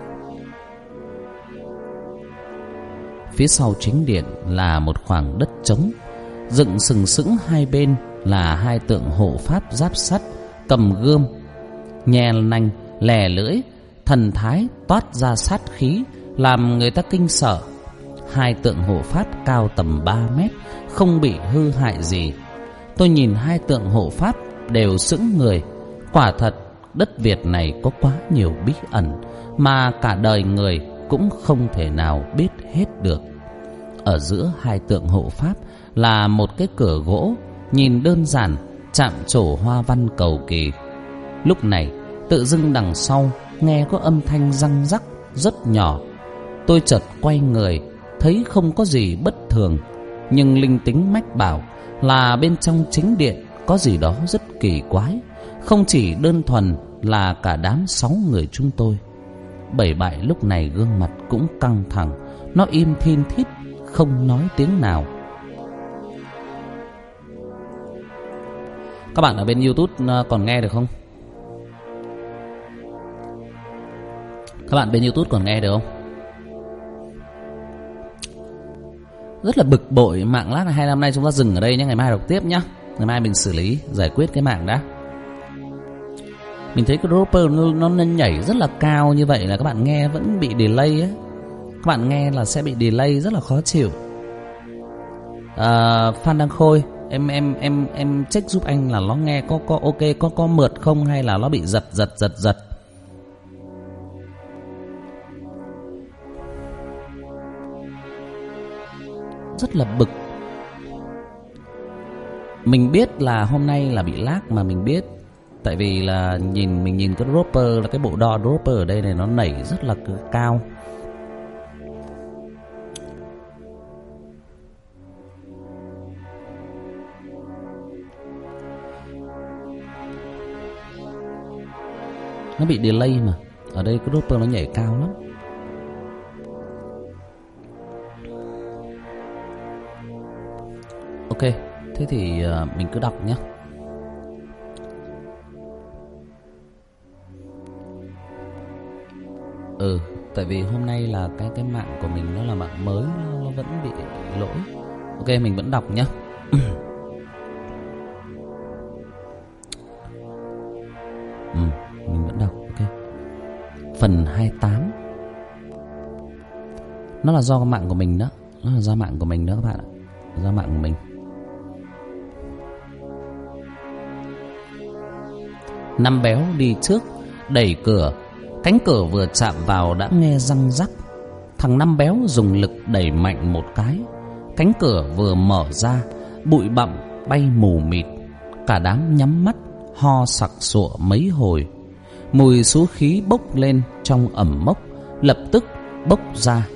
Phía sau chính điện là một khoảng đất trống, dựng sừng sững hai bên là hai tượng hộ pháp giáp sắt, cầm gươm, nhè nanh, lè lưỡi, thần thái toát ra sát khí, làm người ta kinh sợ. Hai tượng hộ pháp cao tầm ba mét, không bị hư hại gì. Tôi nhìn hai tượng hộ pháp đều sững người. Quả thật, đất Việt này có quá nhiều bí ẩn mà cả đời người cũng không thể nào biết hết được. Ở giữa hai tượng hộ pháp là một cái cửa gỗ, nhìn đơn giản, chạm trổ hoa văn cầu kỳ. Lúc này, tự dưng đằng sau nghe có âm thanh răng rắc rất nhỏ. Tôi chợt quay người, thấy không có gì bất thường, nhưng linh tính mách bảo là bên trong chính điện có gì đó rất kỳ quái. Không chỉ đơn thuần là cả đám sáu người chúng tôi. Bảy bại lúc này gương mặt cũng căng thẳng, nó im thin thít, không nói tiếng nào. Các bạn ở bên YouTube còn nghe được không? Các bạn bên YouTube còn nghe được không? Rất là bực bội, mạng lát hai năm nay chúng ta dừng ở đây nhé. Ngày mai đọc tiếp nhé. Ngày mai mình xử lý, giải quyết cái mạng đã. Mình thấy cái dropper nó, nó nhảy rất là cao như vậy là các bạn nghe vẫn bị delay ấy. Các bạn nghe là sẽ bị delay rất là khó chịu. à, Phan Đăng Khôi, Em em em em check giúp anh là nó nghe có có ok, có có mượt không hay là nó bị giật giật giật giật. Rất là bực. Mình biết là hôm nay là bị lag mà mình biết. Tại vì là nhìn mình nhìn cái dropper, là cái bộ đo dropper ở đây này nó nảy rất là cao. Nó bị delay mà. Ở đây cái dropper nó nhảy cao lắm. Ok, thế thì uh, mình cứ đọc nhé. Ừ, tại vì hôm nay là cái cái mạng của mình nó là mạng mới, nó, nó vẫn bị lỗi. Ok, mình vẫn đọc nhé. Ừ, mình vẫn đọc. Ok. Phần hai mươi tám. Nó là do mạng của mình đó. Nó là do mạng của mình đó các bạn ạ. Do mạng của mình. Năm Béo đi trước đẩy cửa. Cánh cửa vừa chạm vào đã nghe răng rắc. Thằng Năm Béo dùng lực đẩy mạnh một cái. Cánh cửa vừa mở ra, bụi bặm bay mù mịt. Cả đám nhắm mắt ho sặc sụa mấy hồi. Mùi xú khí bốc lên trong ẩm mốc, lập tức bốc ra.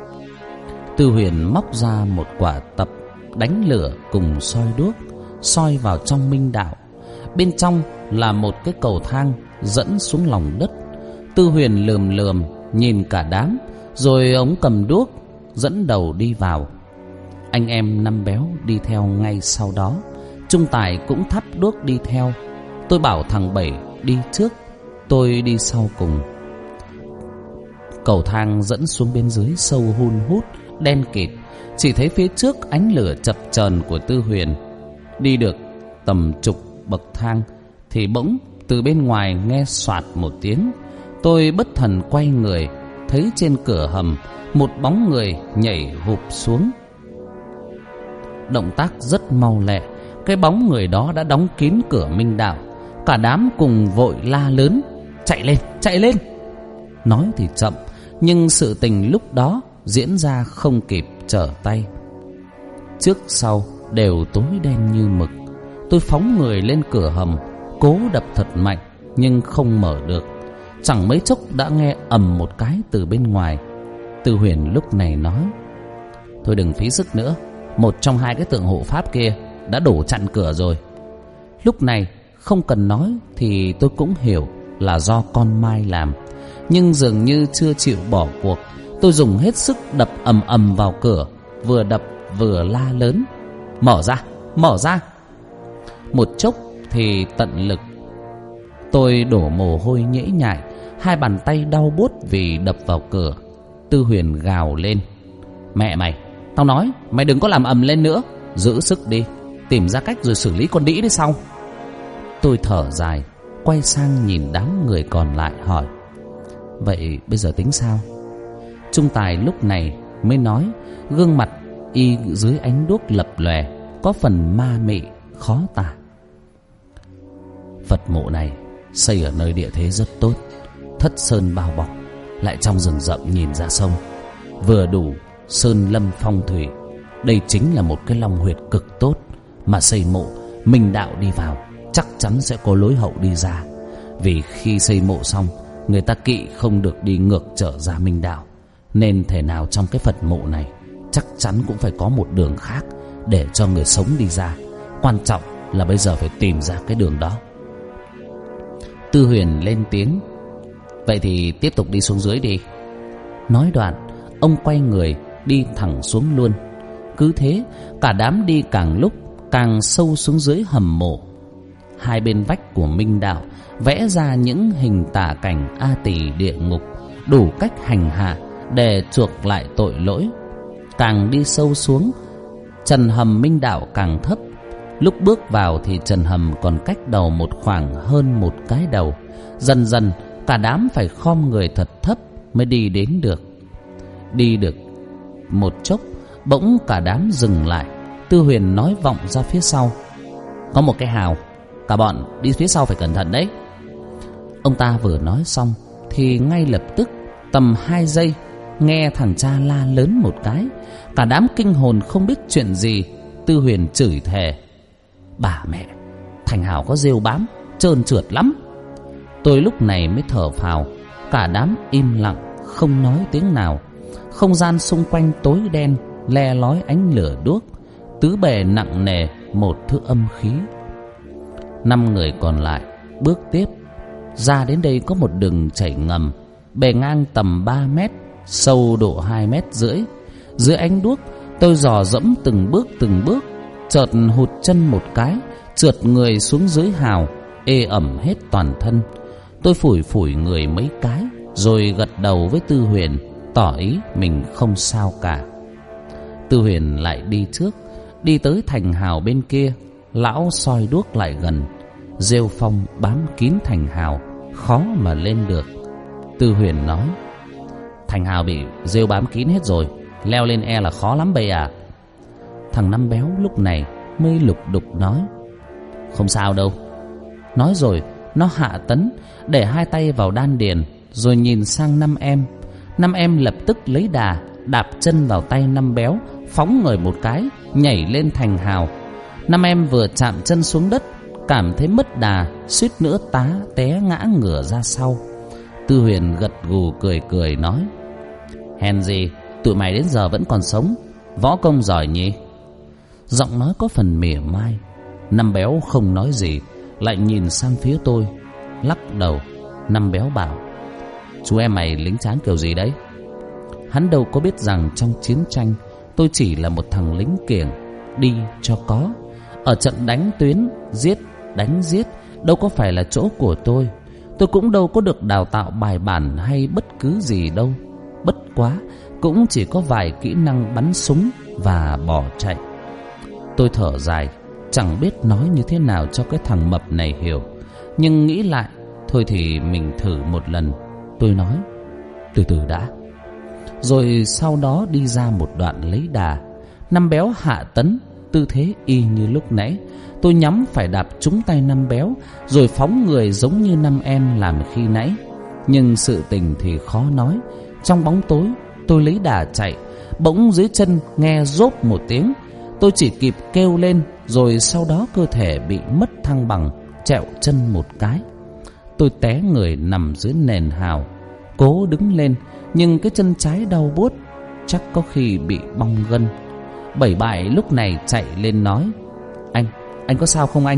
Tư Huyền móc ra một quả tập đánh lửa cùng soi đuốc, soi vào trong minh đạo. Bên trong là một cái cầu thang dẫn xuống lòng đất. Tư Huyền lườm lườm nhìn cả đám, rồi ông cầm đuốc dẫn đầu đi vào. Anh em Năm Béo đi theo ngay sau đó. Trung Tài cũng thắp đuốc đi theo. Tôi bảo thằng Bảy đi trước, tôi đi sau cùng. Cầu thang dẫn xuống bên dưới sâu hun hút, đen kịt. Chỉ thấy phía trước ánh lửa chập chờn của Tư Huyền. Đi được tầm chục bậc thang thì bỗng từ bên ngoài nghe soạt một tiếng. Tôi bất thần quay người, thấy trên cửa hầm một bóng người nhảy hụp xuống. Động tác rất mau lẹ. Cái bóng người đó đã đóng kín cửa minh đạo. Cả đám cùng vội la lớn: chạy lên, chạy lên! Nói thì chậm, nhưng sự tình lúc đó diễn ra không kịp trở tay. Trước sau đều tối đen như mực. Tôi phóng người lên cửa hầm, cố đập thật mạnh nhưng không mở được. Chẳng mấy chốc đã nghe ầm một cái từ bên ngoài. Tư Huyền lúc này nói: thôi đừng phí sức nữa, một trong hai cái tượng hộ pháp kia đã đổ chặn cửa rồi. Lúc này không cần nói thì tôi cũng hiểu là do con Mai làm. Nhưng dường như chưa chịu bỏ cuộc. Tôi dùng hết sức đập ầm ầm vào cửa, vừa đập vừa la lớn: mở ra, mở ra! Một chốc thì tận lực. Tôi đổ mồ hôi nhễ nhại, hai bàn tay đau buốt vì đập vào cửa. Tư Huyền gào lên: mẹ mày, tao nói mày đừng có làm ầm lên nữa, giữ sức đi, tìm ra cách rồi xử lý con đĩ đấy sau. Tôi thở dài, quay sang nhìn đám người còn lại hỏi: vậy bây giờ tính sao? Trung Tài lúc này mới nói, gương mặt y dưới ánh đuốc lập lòe, có phần ma mị khó tả: Phật mộ này xây ở nơi địa thế rất tốt, thất sơn bao bọc, lại trong rừng rậm nhìn ra sông, vừa đủ sơn lâm phong thủy. Đây chính là một cái long huyệt cực tốt, mà xây mộ minh đạo đi vào chắc chắn sẽ có lối hậu đi ra. Vì khi xây mộ xong, người ta kỵ không được đi ngược trở ra minh đạo, nên thể nào trong cái Phật mộ này chắc chắn cũng phải có một đường khác để cho người sống đi ra. Quan trọng là bây giờ phải tìm ra cái đường đó. Tư Huyền lên tiếng: vậy thì tiếp tục đi xuống dưới đi. Nói đoạn, ông quay người đi thẳng xuống luôn. Cứ thế, cả đám đi càng lúc càng sâu xuống dưới hầm mộ. Hai bên vách của minh đạo vẽ ra những hình tả cảnh A Tỳ địa ngục, đủ cách hành hạ để chuộc lại tội lỗi. Càng đi sâu xuống, trần hầm minh đạo càng thấp. Lúc bước vào thì trần hầm còn cách đầu một khoảng hơn một cái đầu. Dần dần cả đám phải khom người thật thấp mới đi đến được. Đi được một chốc, bỗng cả đám dừng lại. Tư Huyền nói vọng ra phía sau: có một cái hào, cả bọn đi phía sau phải cẩn thận đấy. Ông ta vừa nói xong thì ngay lập tức tầm hai giây nghe thằng cha la lớn một cái. Cả đám kinh hồn không biết chuyện gì. Tư Huyền chửi thề: bà mẹ, thành hào có rêu bám, trơn trượt lắm. Tôi lúc này mới thở phào. Cả đám im lặng không nói tiếng nào. Không gian xung quanh tối đen, le lói ánh lửa đuốc, tứ bề nặng nề một thứ âm khí. Năm người còn lại bước tiếp. Ra đến đây có một đường chảy ngầm, bề ngang tầm ba mét, sâu độ hai mét rưỡi. Dưới ánh đuốc, tôi dò dẫm từng bước từng bước, chợt hụt chân một cái, trượt người xuống dưới hào, ê ẩm hết toàn thân. Tôi phủi phủi người mấy cái, rồi gật đầu với Tư Huyền, tỏ ý mình không sao cả. Tư Huyền lại đi trước, đi tới thành hào bên kia. Lão soi đuốc lại gần. Rêu phong bám kín thành hào, khó mà lên được. Tư Huyền nói: thành hào bị rêu bám kín hết rồi, leo lên e là khó lắm bây à. Thằng Năm Béo lúc này mới lục đục nói: không sao đâu. Nói rồi nó hạ tấn, để hai tay vào đan điền, rồi nhìn sang năm em. Năm em lập tức lấy đà, đạp chân vào tay năm béo, phóng người một cái, nhảy lên thành hào. Năm em vừa chạm chân xuống đất, cảm thấy mất đà, suýt nữa tá té ngã ngửa ra sau. Tư Huyền gật gù cười cười nói: hèn gì tụi mày đến giờ vẫn còn sống, võ công giỏi nhỉ. Giọng nói có phần mỉa mai. Năm béo không nói gì, lại nhìn sang phía tôi, lắc đầu. Năm béo bảo: chú em mày lính tráng kiểu gì đấy? Hắn đâu có biết rằng trong chiến tranh tôi chỉ là một thằng lính kiểng, đi cho có. Ở trận đánh tuyến, giết đánh giết đâu có phải là chỗ của tôi. Tôi cũng đâu có được đào tạo bài bản hay bất cứ gì đâu. Bất quá cũng chỉ có vài kỹ năng bắn súng và bỏ chạy. Tôi thở dài, chẳng biết nói như thế nào cho cái thằng mập này hiểu. Nhưng nghĩ lại, thôi thì mình thử một lần. Tôi nói: từ từ đã. Rồi sau đó đi ra một đoạn lấy đà. Năm béo hạ tấn, tư thế y như lúc nãy. Tôi nhắm phải đạp trúng tay năm béo, rồi phóng người giống như năm em làm khi nãy. Nhưng sự tình thì khó nói. Trong bóng tối, tôi lấy đà chạy. Bỗng dưới chân nghe rốp một tiếng. Tôi chỉ kịp kêu lên, rồi sau đó cơ thể bị mất thăng bằng, trẹo chân một cái. Tôi té người nằm dưới nền hào, cố đứng lên, nhưng cái chân trái đau buốt, chắc có khi bị bong gân. Bảy bại lúc này chạy lên nói: Anh, anh có sao không anh?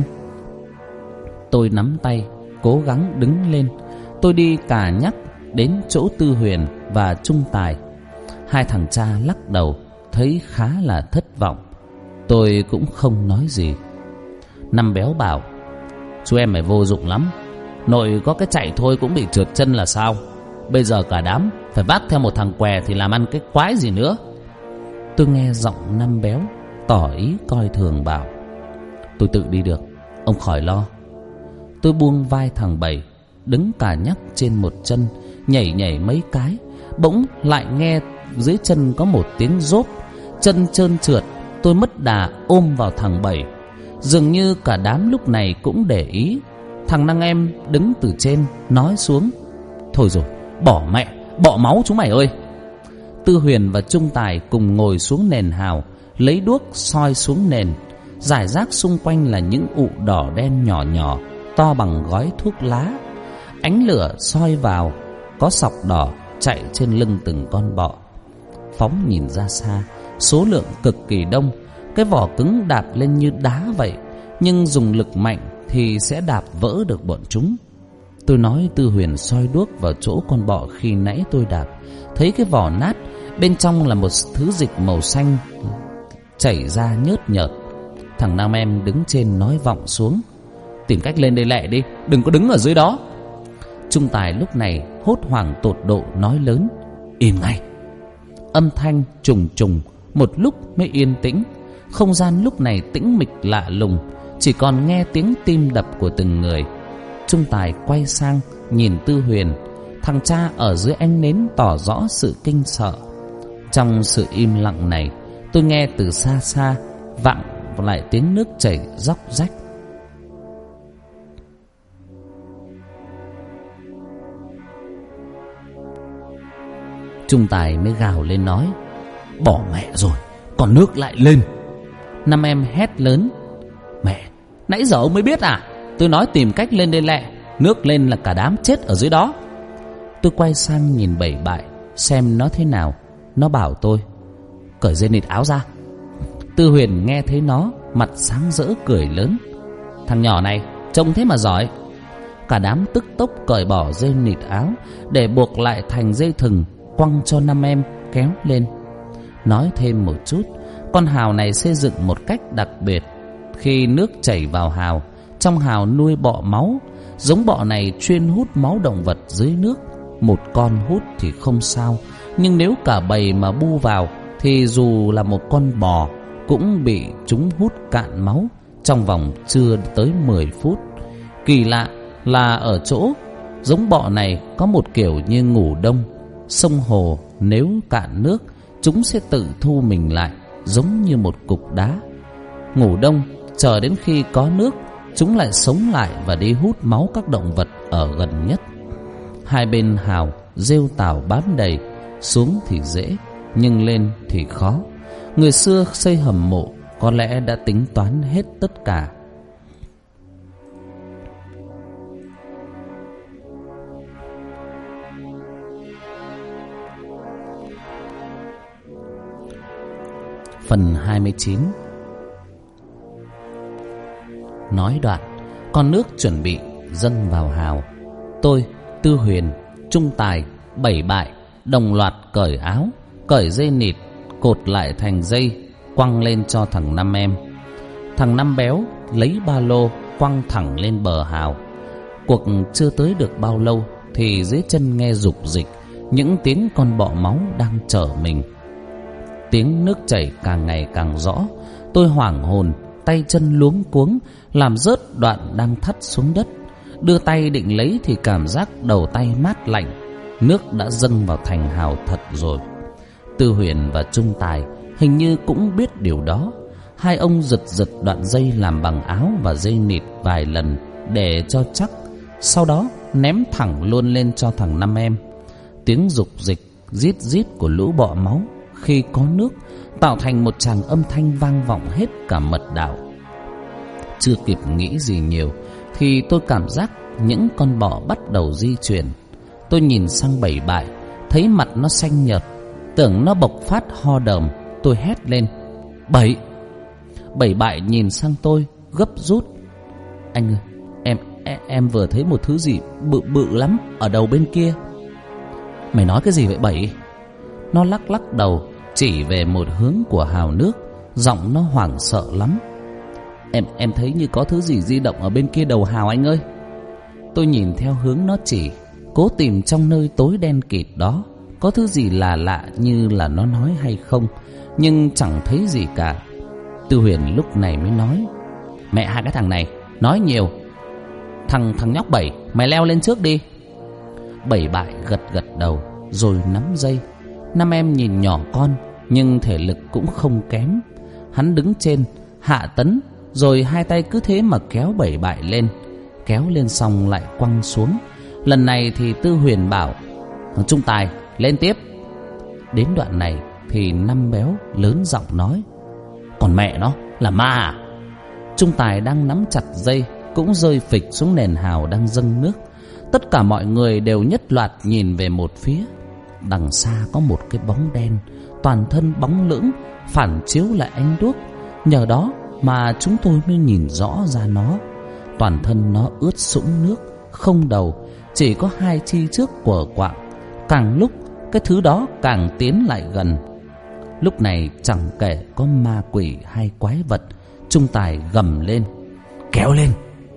Tôi nắm tay, cố gắng đứng lên. Tôi đi cà nhắc đến chỗ Tư Huyền và Trung Tài. Hai thằng cha lắc đầu, thấy khá là thất vọng. Tôi cũng không nói gì. Năm béo bảo: chú em mày vô dụng lắm, nội có cái chạy thôi cũng bị trượt chân là sao? Bây giờ cả đám phải vác theo một thằng què thì làm ăn cái quái gì nữa. Tôi nghe giọng năm béo tỏ ý coi thường, bảo: tôi tự đi được, ông khỏi lo. Tôi buông vai thằng Bảy, đứng cà nhắc trên một chân, nhảy nhảy mấy cái. Bỗng lại nghe dưới chân có một tiếng rốp, chân trơn trượt. Tôi mất đà ôm vào thằng Bảy. Dường như cả đám lúc này cũng để ý. Thằng Năng Em đứng từ trên nói xuống: thôi rồi, bỏ mẹ, bỏ máu chúng mày ơi. Tư Huyền và Trung Tài cùng ngồi xuống nền hào, lấy đuốc soi xuống nền. Rải rác xung quanh là những ụ đỏ đen nhỏ nhỏ, to bằng gói thuốc lá. Ánh lửa soi vào, có sọc đỏ chạy trên lưng từng con bọ. Phóng nhìn ra xa, số lượng cực kỳ đông. Cái vỏ cứng đạp lên như đá vậy, nhưng dùng lực mạnh thì sẽ đạp vỡ được bọn chúng. Tôi nói Tư Huyền soi đuốc vào chỗ con bọ khi nãy tôi đạp. Thấy cái vỏ nát, bên trong là một thứ dịch màu xanh chảy ra nhớt nhợt. Thằng Nam Em đứng trên nói vọng xuống: tìm cách lên đây lẹ đi, đừng có đứng ở dưới đó. Trung Tài lúc này hốt hoảng tột độ nói lớn: im ngay. Âm thanh trùng trùng, một lúc mới yên tĩnh. Không gian lúc này tĩnh mịch lạ lùng, chỉ còn nghe tiếng tim đập của từng người. Trung Tài quay sang nhìn Tư Huyền. Thằng cha ở dưới ánh nến tỏ rõ sự kinh sợ. Trong sự im lặng này, tôi nghe từ xa xa vọng lại tiếng nước chảy róc rách. Trung Tài mới gào lên nói: bỏ mẹ rồi, còn nước lại lên. Năm Em hét lớn: mẹ, nãy giờ ông mới biết à? Tôi nói tìm cách lên đây lẹ, nước lên là cả đám chết ở dưới đó. Tôi quay sang nhìn Bảy bại xem nó thế nào. Nó bảo tôi: cởi dây nịt áo ra. Tư Huyền nghe thấy nó, mặt sáng rỡ cười lớn: thằng nhỏ này trông thế mà giỏi. Cả đám tức tốc cởi bỏ dây nịt áo để buộc lại thành dây thừng, quăng cho Năm Em kéo lên. Nói thêm một chút, con hào này xây dựng một cách đặc biệt. Khi nước chảy vào hào, trong hào nuôi bọ máu. Giống bọ này chuyên hút máu động vật dưới nước. Một con hút thì không sao, nhưng nếu cả bầy mà bu vào thì dù là một con bò cũng bị chúng hút cạn máu trong vòng chưa tới mười phút. Kỳ lạ là ở chỗ giống bọ này có một kiểu như ngủ đông. Sông hồ nếu cạn nước, chúng sẽ tự thu mình lại giống như một cục đá. Ngủ đông chờ đến khi có nước, chúng lại sống lại và đi hút máu các động vật ở gần nhất. Hai bên hào rêu tảo bám đầy, xuống thì dễ, nhưng lên thì khó. Người xưa xây hầm mộ có lẽ đã tính toán hết tất cả. Phần hai mươi chín. Nói đoạn, con nước chuẩn bị dâng vào hào. Tôi, Tư Huyền, Trung Tài, Bảy Bại đồng loạt cởi áo, cởi dây nịt, cột lại thành dây, quăng lên cho thằng Năm Em. Thằng Năm Béo lấy ba lô quăng thẳng lên bờ hào. Cuộc chưa tới được bao lâu thì dưới chân nghe rục rịch những tiếng con bọ máu đang chở mình. Tiếng nước chảy càng ngày càng rõ. Tôi hoảng hồn, tay chân luống cuống, làm rớt đoạn đang thắt xuống đất. Đưa tay định lấy thì cảm giác đầu tay mát lạnh. Nước đã dâng vào thành hào thật rồi. Tư Huyền và Trung Tài hình như cũng biết điều đó. Hai ông giật giật đoạn dây làm bằng áo và dây nịt vài lần để cho chắc, sau đó ném thẳng luôn lên cho thằng Năm Em. Tiếng rục rịch, rít rít của lũ bọ máu khi có nước tạo thành một tràng âm thanh vang vọng hết cả mật đảo. Chưa kịp nghĩ gì nhiều thì tôi cảm giác những con bọ bắt đầu di chuyển. Tôi nhìn sang Bảy Bại, thấy mặt nó xanh nhợt, tưởng nó bộc phát ho đờm. Tôi hét lên: Bảy! Bảy Bại nhìn sang tôi gấp rút: Anh ơi, em, em em vừa thấy một thứ gì bự bự lắm ở đầu bên kia. Mày nói cái gì vậy Bảy? Nó lắc lắc đầu chỉ về một hướng của hào nước, giọng nó hoảng sợ lắm. Em em thấy như có thứ gì di động ở bên kia đầu hào anh ơi. Tôi nhìn theo hướng nó chỉ, cố tìm trong nơi tối đen kịt đó có thứ gì lạ lạ như là nó nói hay không, nhưng chẳng thấy gì cả. Tư Huyền lúc này mới nói: Mẹ hai cái thằng này nói nhiều. Thằng thằng nhóc Bảy, mày leo lên trước đi. Bảy Bại gật gật đầu rồi nắm dây. Năm Em nhìn nhỏ con nhưng thể lực cũng không kém. Hắn đứng trên hạ tấn, rồi hai tay cứ thế mà kéo Bảy Bại lên. Kéo lên xong lại quăng xuống. Lần này thì Tư Huyền bảo: Trung Tài lên tiếp. Đến đoạn này thì Năm Béo lớn giọng nói: Còn mẹ nó là ma à? Trung Tài đang nắm chặt dây cũng rơi phịch xuống nền hào đang dâng nước. Tất cả mọi người đều nhất loạt nhìn về một phía. Đằng xa có một cái bóng đen, toàn thân bóng lưỡng, phản chiếu lại ánh đuốc. Nhờ đó mà chúng tôi mới nhìn rõ ra nó. Toàn thân nó ướt sũng nước, không đầu, chỉ có hai chi trước của quạng. Càng lúc cái thứ đó càng tiến lại gần. Lúc này chẳng kể có ma quỷ hay quái vật, Trung Tài gầm lên: Kéo lên!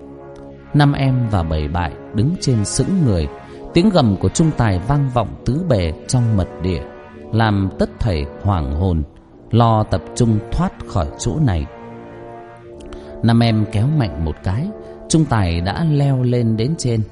Năm Em và Bảy Bại đứng trên sững người. Tiếng gầm của Trung Tài vang vọng tứ bề trong mật địa, làm tất thảy hoảng hồn, lo tập trung thoát khỏi chỗ này. Năm Em kéo mạnh một cái, Trung Tài đã leo lên đến trên.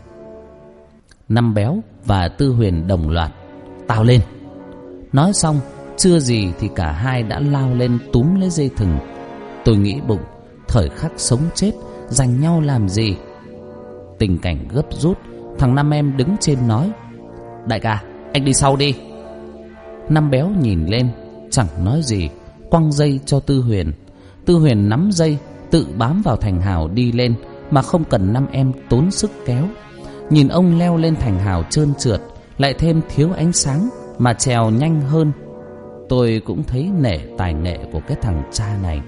Năm Béo và Tư Huyền đồng loạt: Tao lên! Nói xong chưa gì thì cả hai đã lao lên túm lấy dây thừng. Tôi nghĩ bụng, thời khắc sống chết giành nhau làm gì. Tình cảnh gấp rút, thằng Năm Em đứng trên nói: Đại ca, anh đi sau đi. Năm Béo nhìn lên, chẳng nói gì, quăng dây cho Tư Huyền. Tư Huyền nắm dây, tự bám vào thành hào đi lên, mà không cần Năm Em tốn sức kéo. Nhìn ông leo lên thành hào trơn trượt, lại thêm thiếu ánh sáng, mà trèo nhanh hơn. Tôi cũng thấy nể tài nghệ của cái thằng cha này.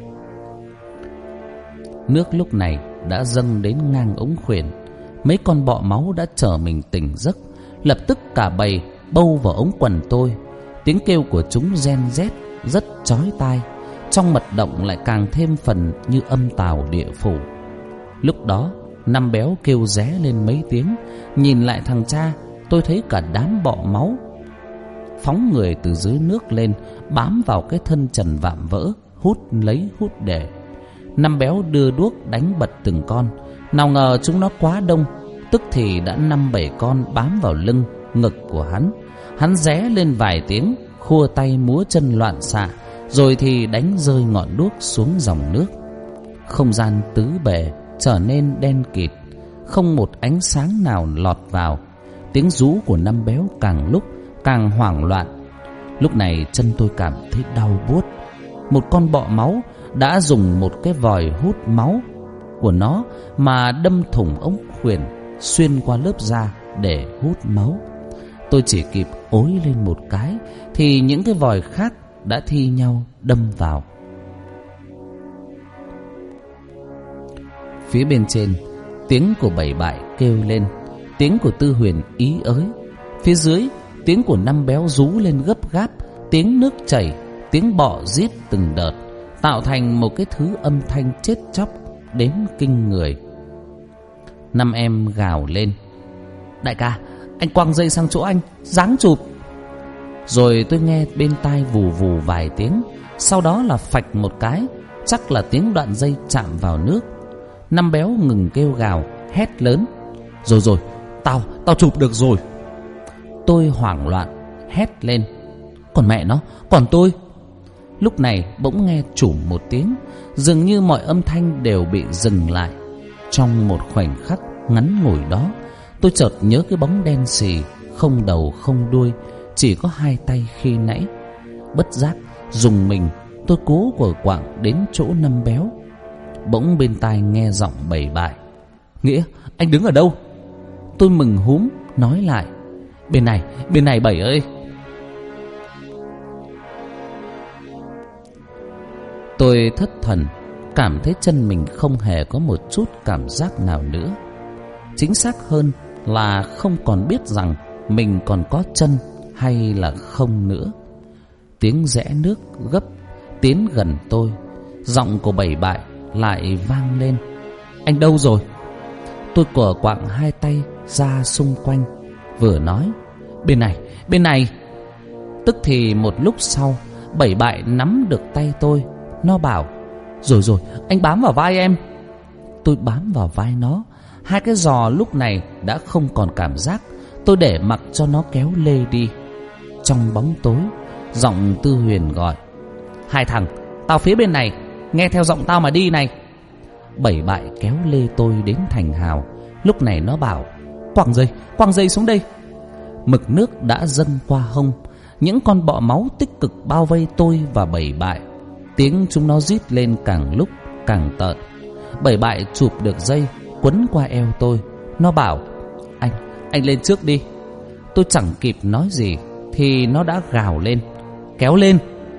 Nước lúc này đã dâng đến ngang ống khuyển. Mấy con bọ máu đã chở mình tỉnh giấc. Lập tức cả bầy bâu vào ống quần tôi. Tiếng kêu của chúng ren rét, rất chói tai. Trong mật động lại càng thêm phần như âm tào địa phủ. Lúc đó Năm Béo kêu ré lên mấy tiếng. Nhìn lại thằng cha, tôi thấy cả đám bọ máu phóng người từ dưới nước lên, bám vào cái thân trần vạm vỡ, hút lấy hút để. Năm Béo đưa đuốc đánh bật từng con. Nào ngờ chúng nó quá đông, tức thì đã năm bảy con bám vào lưng, ngực của hắn. Hắn ré lên vài tiếng, khua tay múa chân loạn xạ, rồi thì đánh rơi ngọn đuốc xuống dòng nước. Không gian tứ bề trở nên đen kịt, không một ánh sáng nào lọt vào. Tiếng rú của năm béo càng lúc càng hoảng loạn. Lúc này chân tôi cảm thấy đau buốt. Một con bọ máu đã dùng một cái vòi hút máu của nó mà đâm thủng ống khuyển xuyên qua lớp da để hút máu. Tôi chỉ kịp ối lên một cái thì những cái vòi khác đã thi nhau đâm vào. Phía bên trên, tiếng của Bảy Bại kêu lên, tiếng của Tư Huyền ý ới. Phía dưới, tiếng của năm béo rú lên gấp gáp, tiếng nước chảy, tiếng bọ rít từng đợt, tạo thành một cái thứ âm thanh chết chóc đến kinh người. Năm em gào lên: đại ca, anh quăng dây sang chỗ anh, giáng chụp. Rồi tôi nghe bên tai vù vù vài tiếng, sau đó là phạch một cái, chắc là tiếng đoạn dây chạm vào nước. Năm béo ngừng kêu gào, hét lớn: rồi rồi, tao, tao chụp được rồi. Tôi hoảng loạn, hét lên: còn mẹ nó, còn tôi. Lúc này bỗng nghe chủm một tiếng, dường như mọi âm thanh đều bị dừng lại. Trong một khoảnh khắc ngắn ngủi đó, tôi chợt nhớ cái bóng đen xì, không đầu không đuôi, chỉ có hai tay khi nãy. Bất giác dùng mình, tôi cố quờ quạng đến chỗ năm béo. Bỗng bên tai nghe giọng Bảy Bại: Nghĩa, anh đứng ở đâu? Tôi mừng húm nói lại: bên này, bên này Bảy ơi. Tôi thất thần, cảm thấy chân mình không hề có một chút cảm giác nào nữa. Chính xác hơn là không còn biết rằng mình còn có chân hay là không nữa. Tiếng rẽ nước gấp tiến gần tôi, giọng của Bảy Bại lại vang lên: anh đâu rồi? Tôi quờ quạng hai tay ra xung quanh, vừa nói: bên này, bên này. Tức thì một lúc sau, Bảy Bại nắm được tay tôi. Nó bảo: rồi rồi, anh bám vào vai em. Tôi bám vào vai nó. Hai cái giò lúc này đã không còn cảm giác. Tôi để mặc cho nó kéo lê đi. Trong bóng tối, giọng Tư Huyền gọi: hai thằng, tao phía bên này, nghe theo giọng tao mà đi này. Bảy Bại kéo lê tôi đến thành hào. Lúc này nó bảo: quăng dây, quăng dây xuống đây. Mực nước đã dâng qua hông. Những con bọ máu tích cực bao vây tôi và Bảy Bại. Tiếng chúng nó rít lên càng lúc càng tợn. Bảy Bại chụp được dây, quấn qua eo tôi. Nó bảo: Anh, anh lên trước đi. Tôi chẳng kịp nói gì thì nó đã gào lên: kéo lên.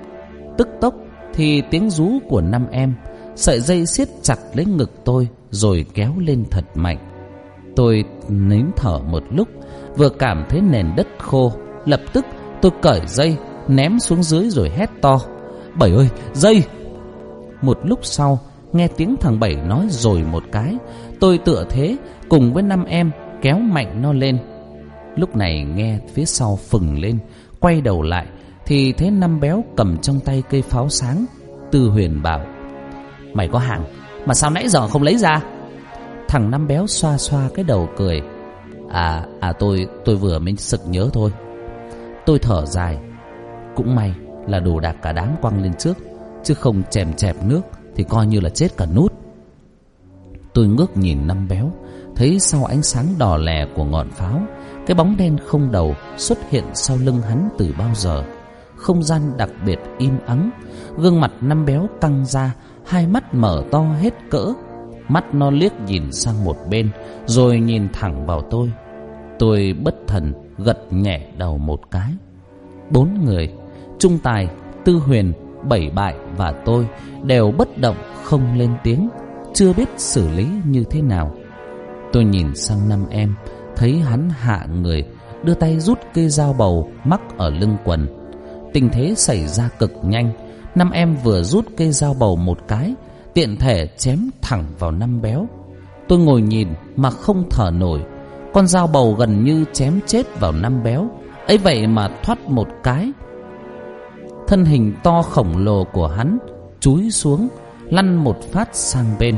Tức tốc thì tiếng rú của năm em. Sợi dây siết chặt lấy ngực tôi rồi kéo lên thật mạnh. Tôi nín thở một lúc, vừa cảm thấy nền đất khô. Lập tức tôi cởi dây, ném xuống dưới rồi hét to: Bảy ơi, dây! Một lúc sau, nghe tiếng thằng Bảy nói rồi một cái. Tôi tựa thế cùng với năm em kéo mạnh nó lên. Lúc này nghe phía sau phừng lên, quay đầu lại thì thấy năm béo cầm trong tay cây pháo sáng. Tư Huyền bảo: mày có hàng mà sao nãy giờ không lấy ra? Thằng năm béo xoa xoa cái đầu cười: À, à tôi, tôi vừa mới sực nhớ thôi. Tôi thở dài: cũng may là đồ đạc cả đám quăng lên trước, chứ không chèm chẹp nước thì coi như là chết cả nút. Tôi ngước nhìn năm béo, thấy sau ánh sáng đỏ lè của ngọn pháo, cái bóng đen không đầu xuất hiện sau lưng hắn từ bao giờ. Không gian đặc biệt im ắng. Gương mặt năm béo căng ra, hai mắt mở to hết cỡ. Mắt nó liếc nhìn sang một bên, rồi nhìn thẳng vào tôi. Tôi bất thần gật nhẹ đầu một cái. Bốn người, Trung Tài, Tư Huyền, Bảy Bại và tôi đều bất động không lên tiếng, chưa biết xử lý như thế nào. Tôi nhìn sang năm em, thấy hắn hạ người, đưa tay rút cây dao bầu mắc ở lưng quần. Tình thế xảy ra cực nhanh. Năm em vừa rút cây dao bầu một cái, tiện thể chém thẳng vào năm béo. Tôi ngồi nhìn mà không thở nổi. Con dao bầu gần như chém chết vào năm béo. Ấy vậy mà thoát một cái, thân hình to khổng lồ của hắn chúi xuống, lăn một phát sang bên.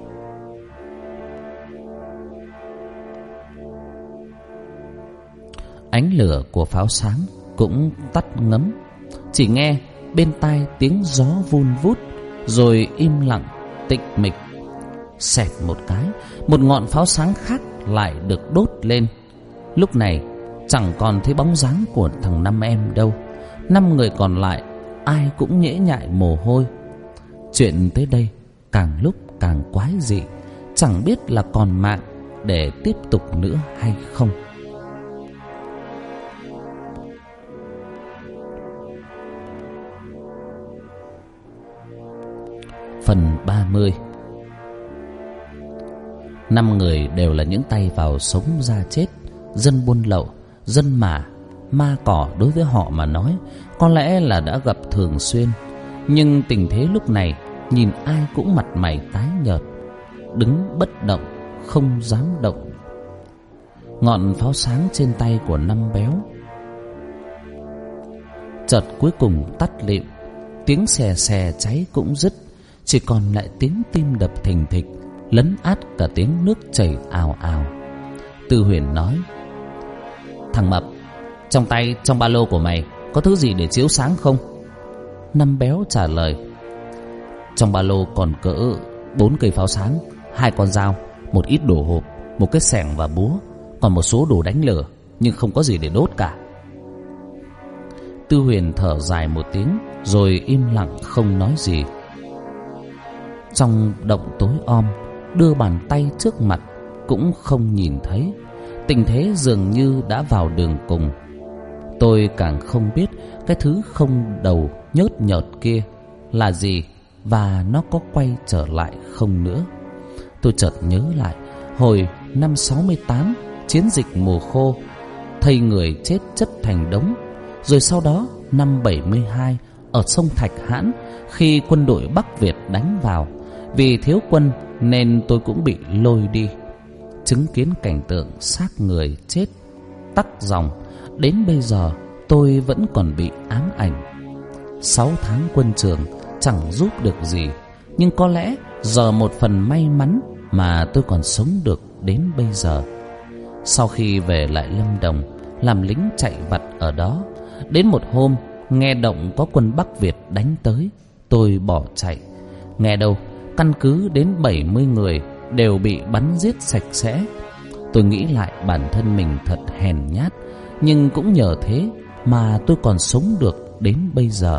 Ánh lửa của pháo sáng cũng tắt ngấm. Chỉ nghe bên tai tiếng gió vun vút, rồi im lặng tịch mịch. xẹt một cái, một ngọn pháo sáng khác lại được đốt lên. Lúc này chẳng còn thấy bóng dáng của thằng năm em đâu. Năm người còn lại ai cũng nhễ nhại mồ hôi. Chuyện tới đây càng lúc càng quái dị, chẳng biết là còn mạng để tiếp tục nữa hay không. Phần ba mươi. Năm người đều là những tay vào sống ra chết, dân buôn lậu, dân mả, ma cỏ đối với họ mà nói có lẽ là đã gặp thường xuyên. Nhưng tình thế lúc này nhìn ai cũng mặt mày tái nhợt, đứng bất động, không dám động. Ngọn pháo sáng trên tay của năm béo chợt cuối cùng tắt lịm, tiếng xè xè cháy cũng dứt, chỉ còn lại tiếng tim đập thình thịch, lấn át cả tiếng nước chảy ào ào. Tư Huyền nói: "Thằng Mập, trong tay, trong ba lô của mày có thứ gì để chiếu sáng không?" Năm béo trả lời: "Trong ba lô còn cỡ bốn cây pháo sáng, hai con dao, một ít đồ hộp, một cái xẻng và búa, còn một số đồ đánh lửa, nhưng không có gì để đốt cả." Tư Huyền thở dài một tiếng rồi im lặng không nói gì. Trong động tối om, đưa bàn tay trước mặt cũng không nhìn thấy. Tình thế dường như đã vào đường cùng. Tôi càng không biết cái thứ không đầu nhớt nhợt kia là gì, và nó có quay trở lại không nữa. Tôi chợt nhớ lại hồi năm sáu mươi tám, chiến dịch mùa khô, thây người chết chất thành đống. Rồi sau đó năm bảy mươi hai, ở sông Thạch Hãn, khi quân đội Bắc Việt đánh vào, vì thiếu quân nên tôi cũng bị lôi đi, chứng kiến cảnh tượng xác người chết tắc dòng. Đến bây giờ tôi vẫn còn bị ám ảnh. Sáu tháng quân trường chẳng giúp được gì, nhưng có lẽ giờ một phần may mắn mà tôi còn sống được đến bây giờ. Sau khi về lại Lâm Đồng làm lính chạy vặt ở đó, đến một hôm nghe động có quân Bắc Việt đánh tới, tôi bỏ chạy. Nghe đâu căn cứ đến bảy mươi người đều bị bắn giết sạch sẽ. Tôi nghĩ lại bản thân mình thật hèn nhát, nhưng cũng nhờ thế mà tôi còn sống được đến bây giờ.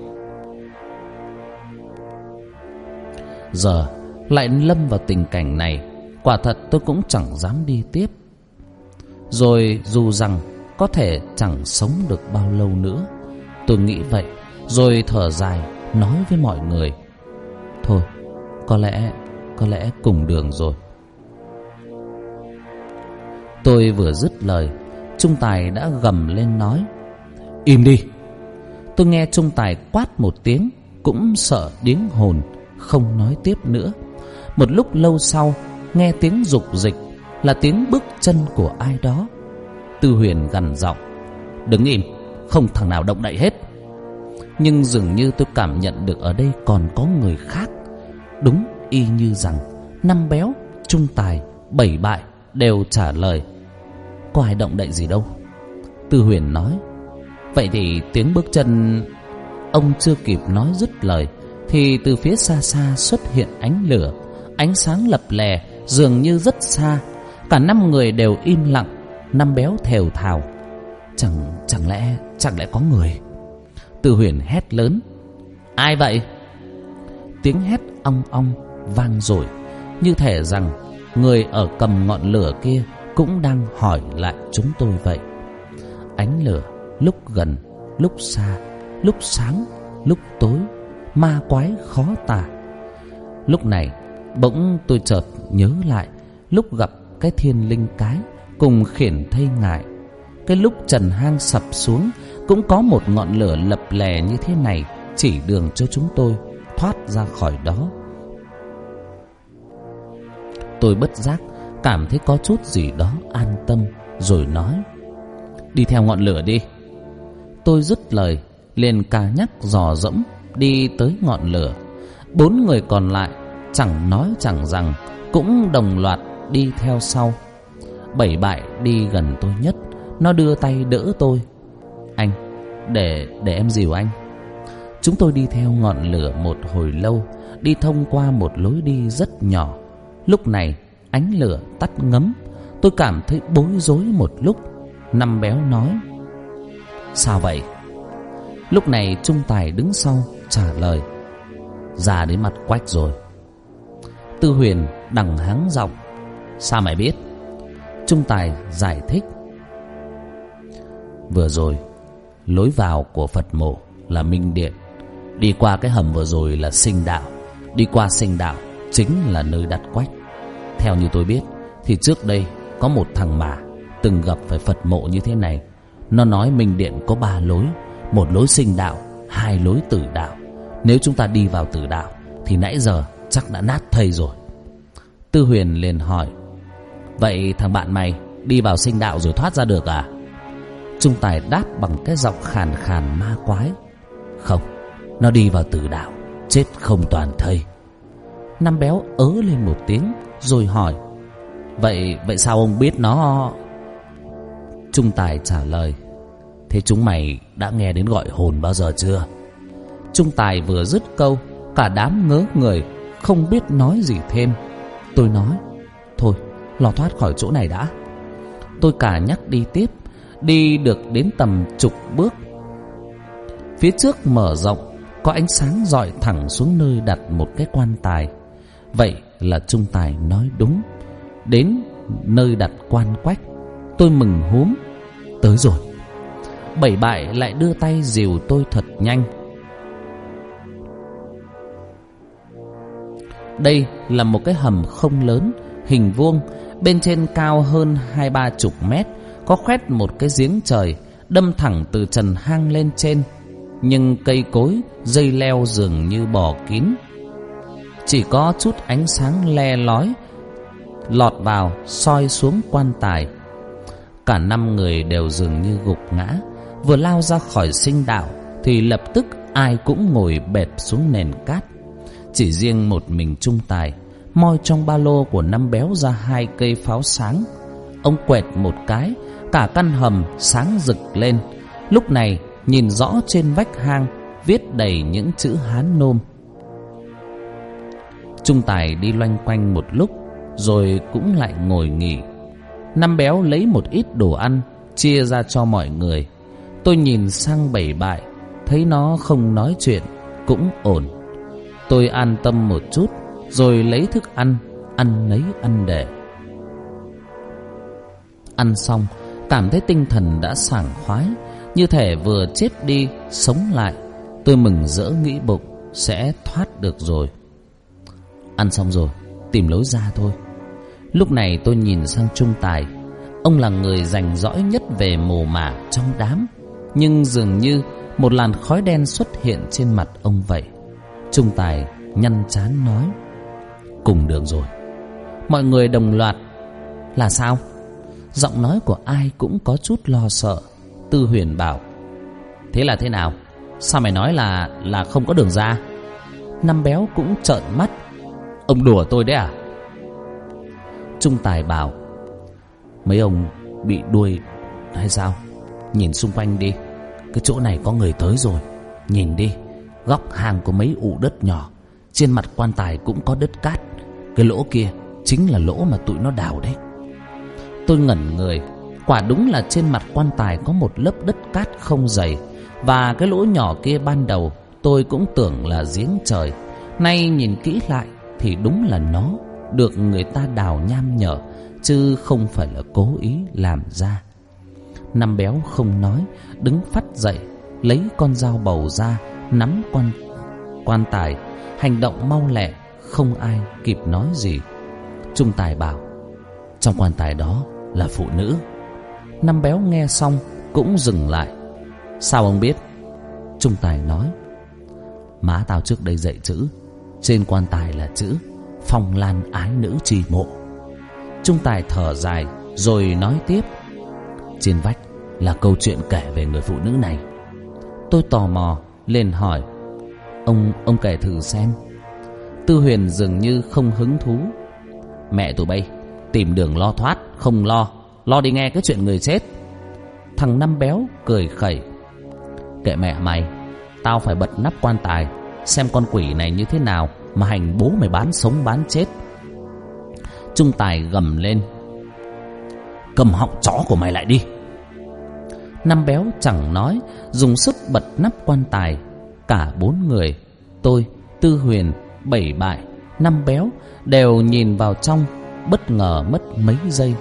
Giờ lại lâm vào tình cảnh này, quả thật tôi cũng chẳng dám đi tiếp. Rồi dù rằng có thể chẳng sống được bao lâu nữa, tôi nghĩ vậy, rồi thở dài nói với mọi người: "Thôi, có lẽ, có lẽ cùng đường rồi." Tôi vừa dứt lời, Trung Tài đã gầm lên nói: "Im đi!" Tôi nghe Trung Tài quát một tiếng, cũng sợ điếng hồn, không nói tiếp nữa. Một lúc lâu sau, nghe tiếng rục rịch, là tiếng bước chân của ai đó. Tư Huyền gằn giọng: "Đứng im, không thằng nào động đậy hết." Nhưng dường như tôi cảm nhận được ở đây còn có người khác. Đúng y như rằng năm béo, Trung Tài, bảy bại đều trả lời: "Có ai động đậy gì đâu." Tư Huyền nói: "Vậy thì tiếng bước chân..." Ông chưa kịp nói dứt lời thì từ phía xa xa xuất hiện ánh lửa, ánh sáng lập lè, dường như rất xa. Cả năm người đều im lặng. Năm béo thều thào: Chẳng chẳng lẽ chẳng lẽ có người?" Tư Huyền hét lớn: "Ai vậy?" Tiếng hét ong ong vang dội, như thể rằng người ở cầm ngọn lửa kia cũng đang hỏi lại chúng tôi vậy. Ánh lửa lúc gần, lúc xa, lúc sáng, lúc tối, ma quái khó tả. Lúc này bỗng tôi chợt nhớ lại lúc gặp cái thiên linh cái cùng khiển thây ngại. Cái lúc trần hang sập xuống cũng có một ngọn lửa lập lè như thế này, chỉ đường cho chúng tôi thoát ra khỏi đó. Tôi bất giác cảm thấy có chút gì đó an tâm, rồi nói: "Đi theo ngọn lửa đi." Tôi dứt lời liền cà nhắc dò dẫm đi tới ngọn lửa. Bốn người còn lại chẳng nói chẳng rằng cũng đồng loạt đi theo sau. Bảy bại đi gần tôi nhất, nó đưa tay đỡ tôi: "Anh, để để em dìu anh." Chúng tôi đi theo ngọn lửa một hồi lâu, đi thông qua một lối đi rất nhỏ. Lúc này ánh lửa tắt ngấm, tôi cảm thấy bối rối một lúc. Năm Béo nói: sao vậy? Lúc này Trung Tài đứng sau trả lời: ra đến mặt Quách rồi. Tư Huyền đằng hắng giọng: sao mày biết? Trung Tài giải thích: vừa rồi lối vào của Phật mộ là Minh Điện, đi qua cái hầm vừa rồi là Sinh Đạo, đi qua Sinh Đạo chính là nơi đặt Quách. Theo như tôi biết thì trước đây có một thằng mà từng gặp phải Phật mộ như thế này. Nó nói Minh Điện có ba lối, một lối Sinh Đạo, hai lối Tử Đạo. Nếu chúng ta đi vào Tử Đạo thì nãy giờ chắc đã nát thây rồi. Tư Huyền liền hỏi: vậy thằng bạn mày đi vào Sinh Đạo rồi thoát ra được à? Trung Tài đáp bằng cái giọng khàn khàn ma quái: không, nó đi vào Tử Đạo, chết không toàn thây. Năm Béo ớ lên một tiếng rồi hỏi: Vậy vậy sao ông biết nó? Trung Tài trả lời: thế chúng mày đã nghe đến gọi hồn bao giờ chưa? Trung Tài vừa dứt câu, cả đám ngớ người, không biết nói gì thêm. Tôi nói: thôi, lo thoát khỏi chỗ này đã. Tôi cả nhắc đi tiếp. Đi được đến tầm chục bước, phía trước mở rộng, có ánh sáng rọi thẳng xuống nơi đặt một cái quan tài. Vậy là Trung Tài nói đúng. Đến nơi đặt quan Quách, tôi mừng húm: tới rồi. Bảy bại lại đưa tay dìu tôi thật nhanh. Đây là một cái hầm không lớn, hình vuông, bên trên cao hơn hai ba chục mét, có khoét một cái giếng trời đâm thẳng từ trần hang lên trên, nhưng cây cối, dây leo dường như bò kín. Chỉ có chút ánh sáng le lói lọt vào soi xuống quan tài. Cả năm người đều dường như gục ngã. Vừa lao ra khỏi Sinh Đạo thì lập tức ai cũng ngồi bệt xuống nền cát. Chỉ riêng một mình Trung Tài moi trong ba lô của Năm Béo ra hai cây pháo sáng. Ông quẹt một cái, cả căn hầm sáng rực lên. Lúc này nhìn rõ trên vách hang viết đầy những chữ Hán nôm. Trung Tài đi loanh quanh một lúc rồi cũng lại ngồi nghỉ. Năm Béo lấy một ít đồ ăn chia ra cho mọi người. Tôi nhìn sang Bảy Bại, thấy nó không nói chuyện cũng ổn. Tôi an tâm một chút rồi lấy thức ăn, ăn lấy ăn để. Ăn xong cảm thấy tinh thần đã sảng khoái, như thể vừa chết đi sống lại. Tôi mừng rỡ nghĩ bụng sẽ thoát được rồi. Ăn xong rồi tìm lối ra thôi. Lúc này tôi nhìn sang Trung Tài. Ông là người rành rõi nhất về mồ mả trong đám, nhưng dường như một làn khói đen xuất hiện trên mặt ông vậy. Trung Tài nhăn trán nói: cùng được rồi. Mọi người đồng loạt: là sao? Giọng nói của ai cũng có chút lo sợ. Tư Huyền bảo: thế là thế nào? Sao mày nói là là không có đường ra? Năm Béo cũng trợn mắt: ông đùa tôi đấy à? Trung Tài bảo: mấy ông bị đuôi hay sao? Nhìn xung quanh đi, cái chỗ này có người tới rồi. Nhìn đi, góc hang có mấy ụ đất nhỏ, trên mặt quan tài cũng có đất cát. Cái lỗ kia chính là lỗ mà tụi nó đào đấy. Tôi ngẩn người. Quả đúng là trên mặt quan tài có một lớp đất cát không dày. Và cái lỗ nhỏ kia ban đầu tôi cũng tưởng là giếng trời. Nay nhìn kỹ lại thì đúng là nó được người ta đào nham nhở, chứ không phải là cố ý làm ra. Năm Béo không nói, đứng phắt dậy, lấy con dao bầu ra, nắm quan quan tài, hành động mau lẹ, không ai kịp nói gì. Trung Tài bảo: trong quan tài đó là phụ nữ. Năm Béo nghe xong cũng dừng lại. Sao ông biết? Trung Tài nói: má tao trước đây dạy chữ, trên quan tài là chữ Phong Lan ái nữ trì mộ. Trung Tài thở dài rồi nói tiếp: trên vách là câu chuyện kể về người phụ nữ này. Tôi tò mò lên hỏi: Ông ông kể thử xem. Tư Huyền dường như không hứng thú: mẹ tụi bay tìm đường lo thoát, không lo Lo đi nghe cái chuyện người chết. Thằng Năm Béo cười khẩy: kệ mẹ mày, tao phải bật nắp quan tài xem con quỷ này như thế nào mà hành bố mày bán sống bán chết. Trung Tài gầm lên: cầm họng chó của mày lại đi. Năm Béo chẳng nói, dùng sức bật nắp quan tài. Cả bốn người, tôi, Tư Huyền, Bảy Bại, Năm Béo đều nhìn vào trong, bất ngờ mất mấy giây.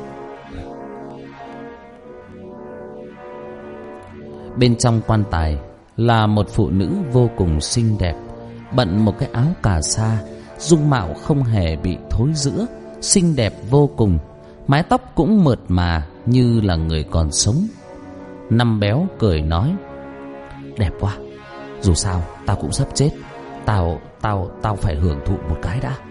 Bên trong quan tài là một phụ nữ vô cùng xinh đẹp, bận một cái áo cà sa, dung mạo không hề bị thối rữa, xinh đẹp vô cùng. Mái tóc cũng mượt mà như là người còn sống. Năm Béo cười nói: đẹp quá, dù sao tao cũng sắp chết, Tao, tao, tao phải hưởng thụ một cái đã.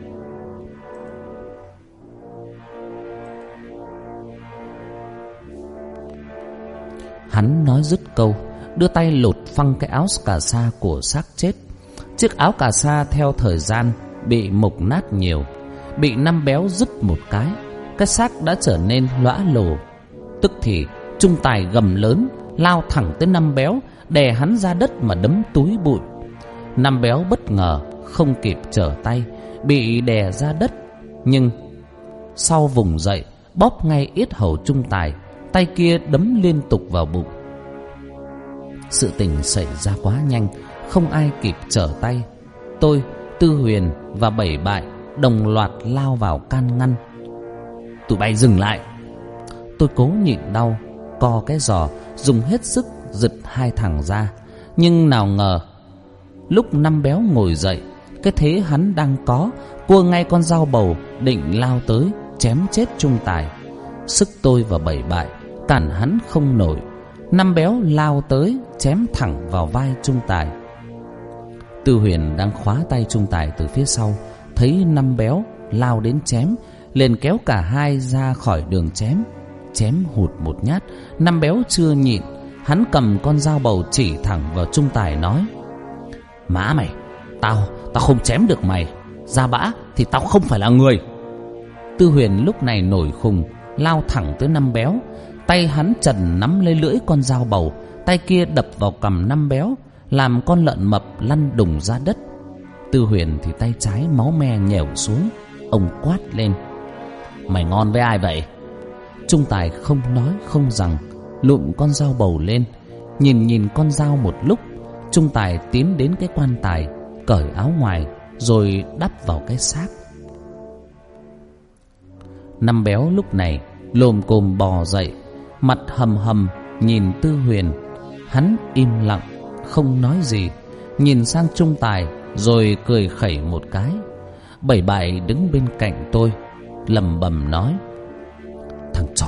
Hắn nói dứt câu, đưa tay lột phăng cái áo cà sa của xác chết. Chiếc áo cà sa theo thời gian bị mục nát nhiều, bị Năm Béo dứt một cái, cái xác đã trở nên lõa lồ. Tức thì Trung Tài gầm lớn, lao thẳng tới Năm Béo, đè hắn ra đất mà đấm túi bụi. Năm Béo bất ngờ không kịp trở tay, bị đè ra đất, nhưng sau vùng dậy bóp ngay yết hầu Trung Tài, tay kia đấm liên tục vào bụng. Sự tình xảy ra quá nhanh, không ai kịp trở tay. Tôi, Tư Huyền và Bảy Bại đồng loạt lao vào can ngăn. Tụi bay dừng lại. Tôi cố nhịn đau, co cái giò, dùng hết sức giật hai thằng ra. Nhưng nào ngờ lúc Năm Béo ngồi dậy, cái thế hắn đang có, cua ngay con dao bầu định lao tới chém chết Trung Tài. Sức tôi và Bảy Bại cản hắn không nổi. Năm Béo lao tới chém thẳng vào vai Trung Tài. Tư Huyền đang khóa tay Trung Tài từ phía sau, thấy Năm Béo lao đến chém, liền kéo cả hai ra khỏi đường chém. Chém hụt một nhát, Năm Béo chưa nhịn, hắn cầm con dao bầu chỉ thẳng vào Trung Tài nói: má mày, tao, tao không chém được mày, ra bã thì tao không phải là người. Tư Huyền lúc này nổi khùng, lao thẳng tới Năm Béo. Tay hắn trần nắm lấy lưỡi con dao bầu, tay kia đập vào cằm Năm Béo, làm con lợn mập lăn đùng ra đất. Tư Huyền thì tay trái máu me nhèo xuống. Ông quát lên: mày ngon với ai vậy? Trung Tài không nói không rằng, lụm con dao bầu lên, nhìn nhìn con dao một lúc. Trung Tài tiến đến cái quan tài, cởi áo ngoài rồi đắp vào cái xác. Năm Béo lúc này lồm cồm bò dậy, mặt hầm hầm nhìn Tư Huyền. Hắn im lặng không nói gì, nhìn sang Trung Tài rồi cười khẩy một cái. Bảy Bại đứng bên cạnh tôi lẩm bẩm nói: thằng chó.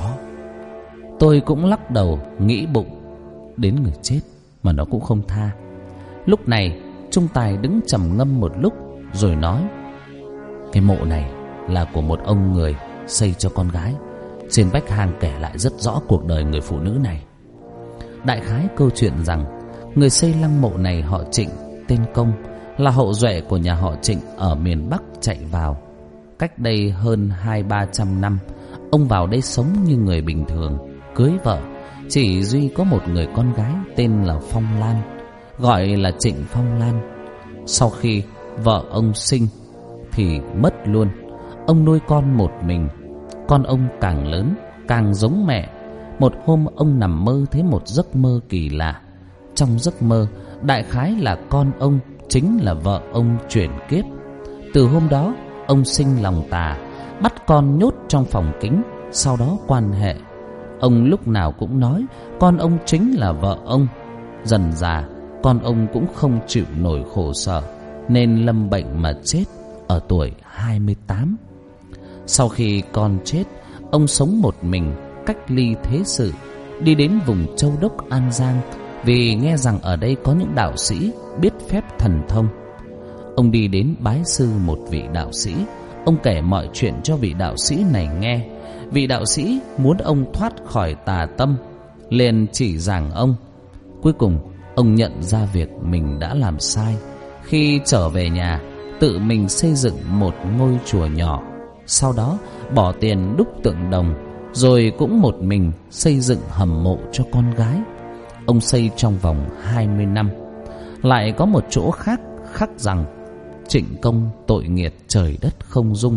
Tôi cũng lắc đầu nghĩ bụng, đến người chết mà nó cũng không tha. Lúc này Trung Tài đứng trầm ngâm một lúc rồi nói: cái mộ này là của một ông người xây cho con gái. Trên vách hang kể lại rất rõ cuộc đời người phụ nữ này. Đại khái câu chuyện rằng người xây lăng mộ này họ Trịnh, tên Công, là hậu duệ của nhà họ Trịnh ở miền Bắc chạy vào. Cách đây hơn hai ba trăm năm, ông vào đây sống như người bình thường, cưới vợ. Chỉ duy có một người con gái tên là Phong Lan, gọi là Trịnh Phong Lan. Sau khi vợ ông sinh thì mất luôn. Ông nuôi con một mình. Con ông càng lớn càng giống mẹ. Một hôm ông nằm mơ thấy một giấc mơ kỳ lạ. Trong giấc mơ, đại khái là con ông chính là vợ ông chuyển kiếp. Từ hôm đó ông sinh lòng tà, bắt con nhốt trong phòng kính, sau đó quan hệ. Ông lúc nào cũng nói con ông chính là vợ ông. Dần dà con ông cũng không chịu nổi khổ sở, nên lâm bệnh mà chết ở tuổi hai mươi tám. Sau khi con chết, ông sống một mình, cách ly thế sự, đi đến vùng Châu Đốc An Giang, vì nghe rằng ở đây có những đạo sĩ biết phép thần thông. Ông đi đến bái sư một vị đạo sĩ. Ông kể mọi chuyện cho vị đạo sĩ này nghe. Vị đạo sĩ muốn ông thoát khỏi tà tâm, liền chỉ giảng ông. Cuối cùng ông nhận ra việc mình đã làm sai. Khi trở về nhà, tự mình xây dựng một ngôi chùa nhỏ, sau đó bỏ tiền đúc tượng đồng, rồi cũng một mình xây dựng hầm mộ cho con gái. Ông xây trong vòng hai mươi năm. Lại có một chỗ khác khắc rằng: Trịnh Công tội nghiệt trời đất không dung,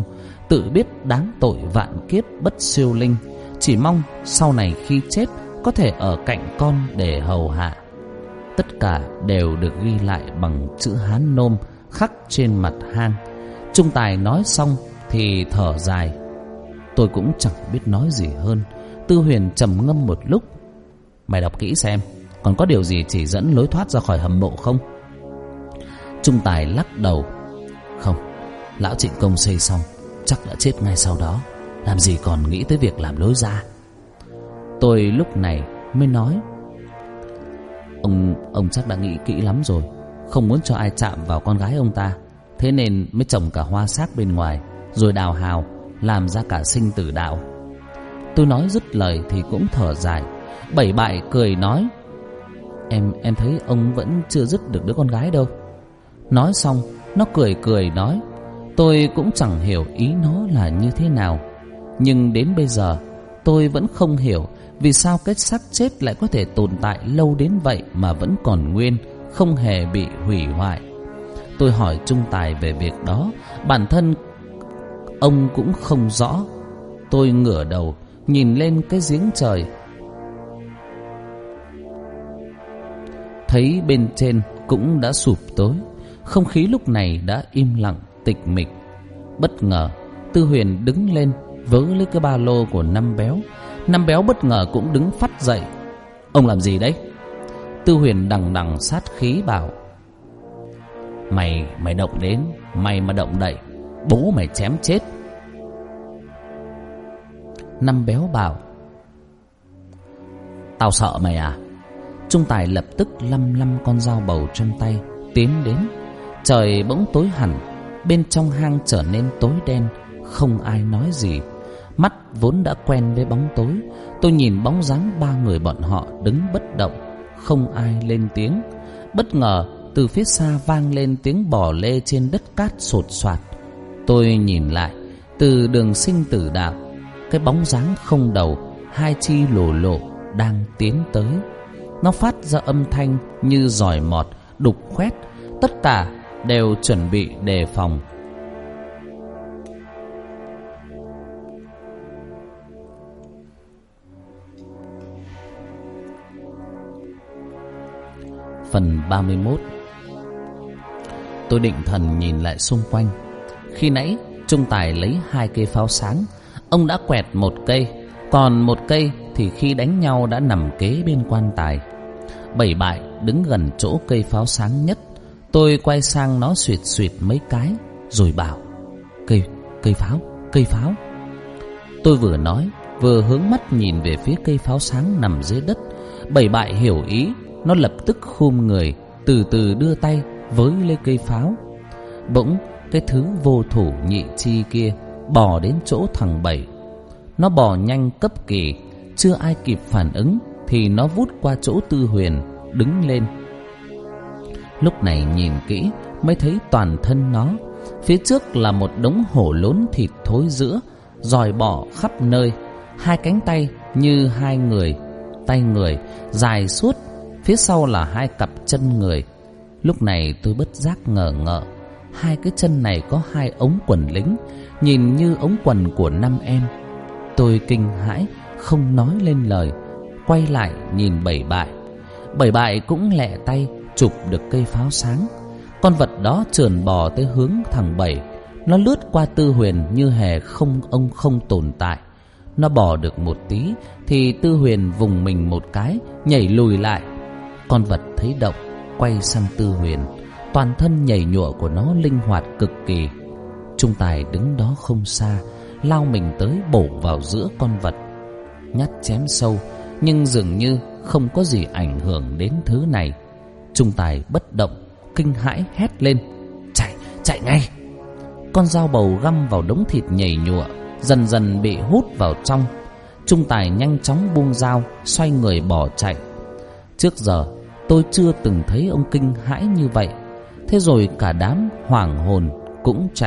tự biết đáng tội vạn kiếp bất siêu linh, chỉ mong sau này khi chết có thể ở cạnh con để hầu hạ. Tất cả đều được ghi lại bằng chữ Hán nôm khắc trên mặt hang. Trung tài nói xong thì thở dài. Tôi cũng chẳng biết nói gì hơn. Tư Huyền trầm ngâm một lúc. Mày đọc kỹ xem, còn có điều gì chỉ dẫn lối thoát ra khỏi hầm mộ không? Trung tài lắc đầu. Không, lão Trịnh Công xây xong chắc đã chết ngay sau đó, làm gì còn nghĩ tới việc làm lối ra. Tôi lúc này mới nói, Ông ông chắc đã nghĩ kỹ lắm rồi, không muốn cho ai chạm vào con gái ông ta, thế nên mới trồng cả hoa xác bên ngoài, rồi đào hào làm ra cả sinh tử đạo. Tôi nói dứt lời thì cũng thở dài. Bảy bại cười nói, Em em thấy ông vẫn chưa dứt được đứa con gái đâu. Nói xong nó cười cười nói, tôi cũng chẳng hiểu ý nó là như thế nào, nhưng đến bây giờ tôi vẫn không hiểu vì sao cái xác chết lại có thể tồn tại lâu đến vậy mà vẫn còn nguyên, không hề bị hủy hoại. Tôi hỏi Trung tài về việc đó, bản thân ông cũng không rõ. Tôi ngửa đầu nhìn lên cái giếng trời, thấy bên trên cũng đã sụp tối. Không khí lúc này đã im lặng tịch mịch. Bất ngờ Tư Huyền đứng lên vớ lấy cái ba lô của Năm Béo. Năm Béo bất ngờ cũng đứng phắt dậy. Ông làm gì đấy? Tư Huyền đằng đằng sát khí bảo, Mày mày động đến, mày mà động đậy, bố mày chém chết. Năm Béo bảo, Tao sợ mày à? Trung tài lập tức lăm lăm con dao bầu trong tay tiến đến. Trời bỗng tối hẳn, bên trong hang trở nên tối đen, không ai nói gì. Mắt vốn đã quen với bóng tối, tôi nhìn bóng dáng ba người bọn họ đứng bất động, không ai lên tiếng. Bất ngờ từ phía xa vang lên tiếng bò lê trên đất cát sột soạt. Tôi nhìn lại, từ đường sinh tử đạo, cái bóng dáng không đầu, hai chi lồ lộ đang tiến tới. Nó phát ra âm thanh như giòi mọt, đục khoét. Tất cả đều chuẩn bị đề phòng. Phần ba mươi mốt. Tôi định thần nhìn lại xung quanh. Khi nãy Trung tài lấy hai cây pháo sáng, ông đã quẹt một cây, còn một cây thì khi đánh nhau đã nằm kế bên quan tài. Bảy bại đứng gần chỗ cây pháo sáng nhất. Tôi quay sang nó xuyệt xuyệt mấy cái rồi bảo, Cây, cây pháo, cây pháo. Tôi vừa nói vừa hướng mắt nhìn về phía cây pháo sáng nằm dưới đất. Bảy bại hiểu ý, nó lập tức khum người, từ từ đưa tay với lấy cây pháo. Bỗng cái thứ vô thủ nhị chi kia bò đến chỗ thằng Bảy. Nó bò nhanh cấp kỳ, chưa ai kịp phản ứng thì nó vút qua chỗ Tư Huyền đứng lên. Lúc này nhìn kỹ mới thấy toàn thân nó, phía trước là một đống hổ lốn thịt thối rữa, giòi bọ khắp nơi. Hai cánh tay như hai người, tay người dài suốt, phía sau là hai cặp chân người. Lúc này tôi bất giác ngờ ngợ, hai cái chân này có hai ống quần lính, nhìn như ống quần của năm em. Tôi kinh hãi không nói lên lời, quay lại nhìn Bảy bại. Bảy bại cũng lẹ tay chụp được cây pháo sáng. Con vật đó trườn bò tới hướng thằng Bảy. Nó lướt qua Tư Huyền như hề không ông không tồn tại. Nó bò được một tí thì Tư Huyền vùng mình một cái, nhảy lùi lại. Con vật thấy động quay sang Tư Huyền, toàn thân nhảy nhụa của nó linh hoạt cực kỳ. Trung tài đứng đó không xa, lao mình tới bổ vào giữa con vật. Nhát chém sâu nhưng dường như không có gì ảnh hưởng đến thứ này. Trung tài bất động, kinh hãi hét lên, Chạy, chạy ngay. Con dao bầu găm vào đống thịt nhầy nhụa, dần dần bị hút vào trong. Trung tài nhanh chóng buông dao, xoay người bỏ chạy. Trước giờ tôi chưa từng thấy ông kinh hãi như vậy. Thế rồi cả đám hoảng hồn cũng chạy.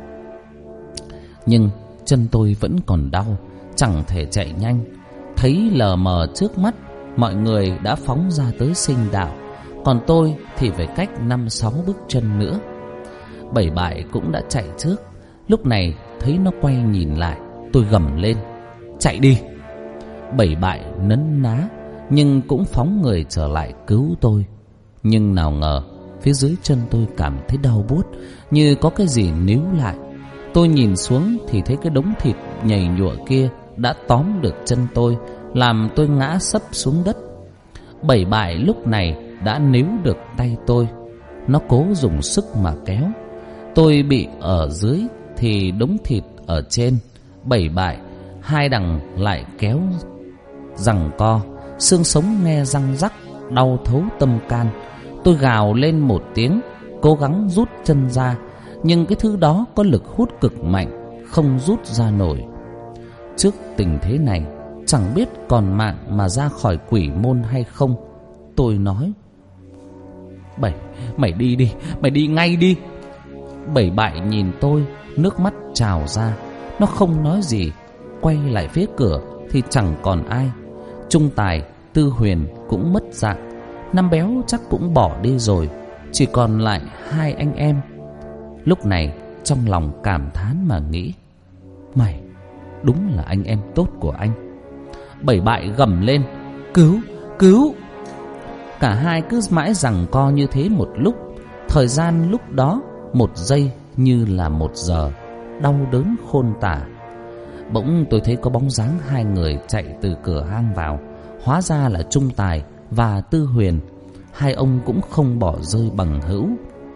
Nhưng chân tôi vẫn còn đau, chẳng thể chạy nhanh. Thấy lờ mờ trước mắt, mọi người đã phóng ra tới sinh đạo, còn tôi thì phải cách năm sáu bước chân nữa. Bảy bại cũng đã chạy trước. Lúc này thấy nó quay nhìn lại, tôi gầm lên: chạy đi! Bảy bại nấn ná nhưng cũng phóng người trở lại cứu tôi. Nhưng nào ngờ phía dưới chân tôi cảm thấy đau buốt, như có cái gì níu lại. Tôi nhìn xuống thì thấy cái đống thịt nhầy nhụa kia đã tóm được chân tôi, làm tôi ngã sấp xuống đất. Bảy bại lúc này đã níu được tay tôi, nó cố dùng sức mà kéo. Tôi bị ở dưới thì đống thịt ở trên. Bảy bại hai đằng lại kéo giằng co, xương sống nghe răng rắc, đau thấu tâm can. Tôi gào lên một tiếng, cố gắng rút chân ra, nhưng cái thứ đó có lực hút cực mạnh, không rút ra nổi. Trước tình thế này, chẳng biết còn mạng mà ra khỏi quỷ môn hay không. Tôi nói: Bảy, mày đi đi, mày đi ngay đi. Bảy bại nhìn tôi, nước mắt trào ra. Nó không nói gì. Quay lại phía cửa thì chẳng còn ai. Trung Tài, Tư Huyền cũng mất dạng. Năm Béo chắc cũng bỏ đi rồi. Chỉ còn lại hai anh em. Lúc này trong lòng cảm thán mà nghĩ: mày đúng là anh em tốt của anh. Bảy bại gầm lên: cứu, cứu! Cả hai cứ mãi giằng co như thế một lúc. Thời gian lúc đó một giây như là một giờ, đau đớn khôn tả. Bỗng tôi thấy có bóng dáng hai người chạy từ cửa hang vào. Hóa ra là Trung Tài và Tư Huyền. Hai ông cũng không bỏ rơi bằng hữu.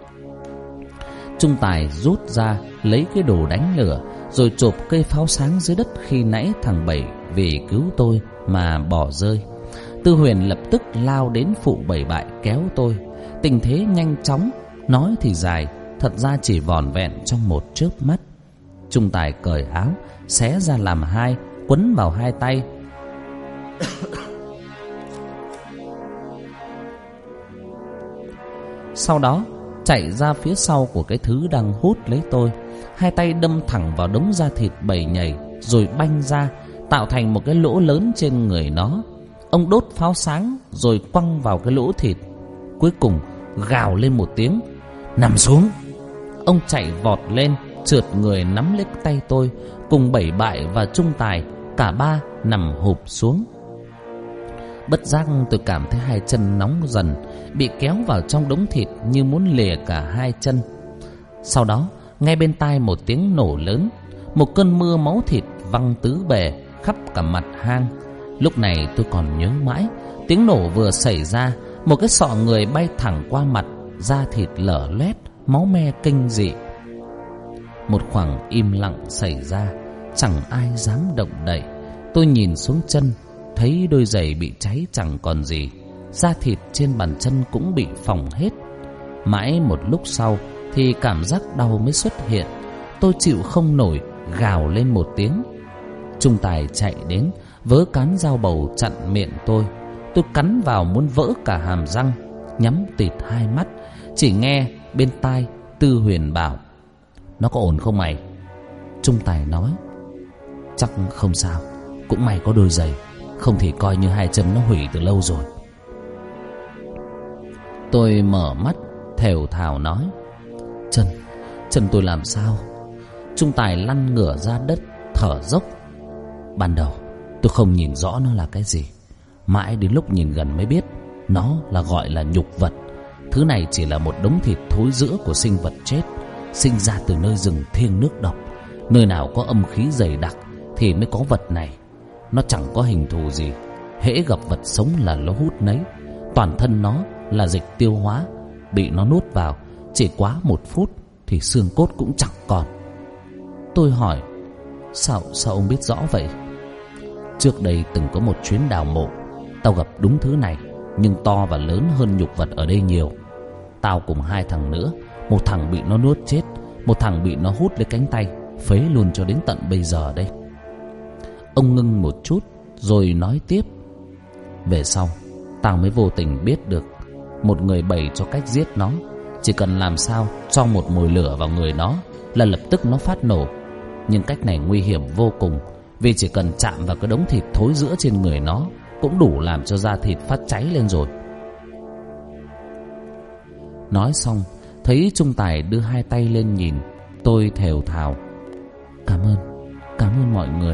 Trung Tài rút ra lấy cái đồ đánh lửa, rồi chộp cây pháo sáng dưới đất khi nãy thằng Bảy vì cứu tôi mà bỏ rơi. Tư Huyền lập tức lao đến phụ Bảy bại kéo tôi. Tình thế nhanh chóng, nói thì dài, thật ra chỉ vỏn vẹn trong một chớp mắt. Trung Tài cởi áo, xé ra làm hai, quấn vào hai tay. Sau đó chạy ra phía sau của cái thứ đang hút lấy tôi. Hai tay đâm thẳng vào đống da thịt bầy nhầy, rồi banh ra, tạo thành một cái lỗ lớn trên người nó. Ông đốt pháo sáng rồi quăng vào cái lỗ thịt. Cuối cùng gào lên một tiếng: nằm xuống! Ông chạy vọt lên, trượt người nắm lấy tay tôi. Cùng Bảy bại và Trung Tài, cả ba nằm hụp xuống. Bất giác tôi cảm thấy hai chân nóng dần, bị kéo vào trong đống thịt như muốn lìa cả hai chân. Sau đó nghe bên tai một tiếng nổ lớn. Một cơn mưa máu thịt văng tứ bề khắp cả mặt hang. Lúc này tôi còn nhớ mãi, tiếng nổ vừa xảy ra, một cái sọ người bay thẳng qua mặt, da thịt lở loét, máu me kinh dị. Một khoảng im lặng xảy ra, chẳng ai dám động đậy. Tôi nhìn xuống chân, thấy đôi giày bị cháy chẳng còn gì, da thịt trên bàn chân cũng bị phỏng hết. Mãi một lúc sau thì cảm giác đau mới xuất hiện. Tôi chịu không nổi, gào lên một tiếng. Trung Tài chạy đến, vớ cán dao bầu chặn miệng tôi. Tôi cắn vào muốn vỡ cả hàm răng, nhắm tịt hai mắt. Chỉ nghe bên tai Tư Huyền bảo: nó có ổn không mày? Trung Tài nói: chắc không sao, cũng may có đôi giày, không thì coi như hai chân nó hủy từ lâu rồi. Tôi mở mắt thều thào nói: Chân, chân tôi làm sao? Trung Tài lăn ngửa ra đất, thở dốc. Ban đầu tôi không nhìn rõ nó là cái gì, mãi đến lúc nhìn gần mới biết nó là gọi là nhục vật. Thứ này chỉ là một đống thịt thối rữa của sinh vật chết, sinh ra từ nơi rừng thiêng nước độc. Nơi nào có âm khí dày đặc thì mới có vật này. Nó chẳng có hình thù gì, hễ gặp vật sống là nó hút nấy. Toàn thân nó là dịch tiêu hóa, bị nó nuốt vào chỉ quá một phút thì xương cốt cũng chẳng còn. Tôi hỏi: Sao, sao ông biết rõ vậy? Trước đây từng có một chuyến đào mộ, tao gặp đúng thứ này, nhưng to và lớn hơn nhục vật ở đây nhiều. Tao cùng hai thằng nữa, một thằng bị nó nuốt chết, một thằng bị nó hút lấy cánh tay, phế luôn cho đến tận bây giờ đây. Ông ngưng một chút rồi nói tiếp: về sau tao mới vô tình biết được một người bày cho cách giết nó. Chỉ cần làm sao cho một mồi lửa vào người nó là lập tức nó phát nổ. Nhưng cách này nguy hiểm vô cùng, vì chỉ cần chạm vào cái đống thịt thối rữa trên người nó cũng đủ làm cho da thịt phát cháy lên rồi. Nói xong thấy Trung Tài đưa hai tay lên nhìn. Tôi thều thào: Cảm ơn, cảm ơn mọi người.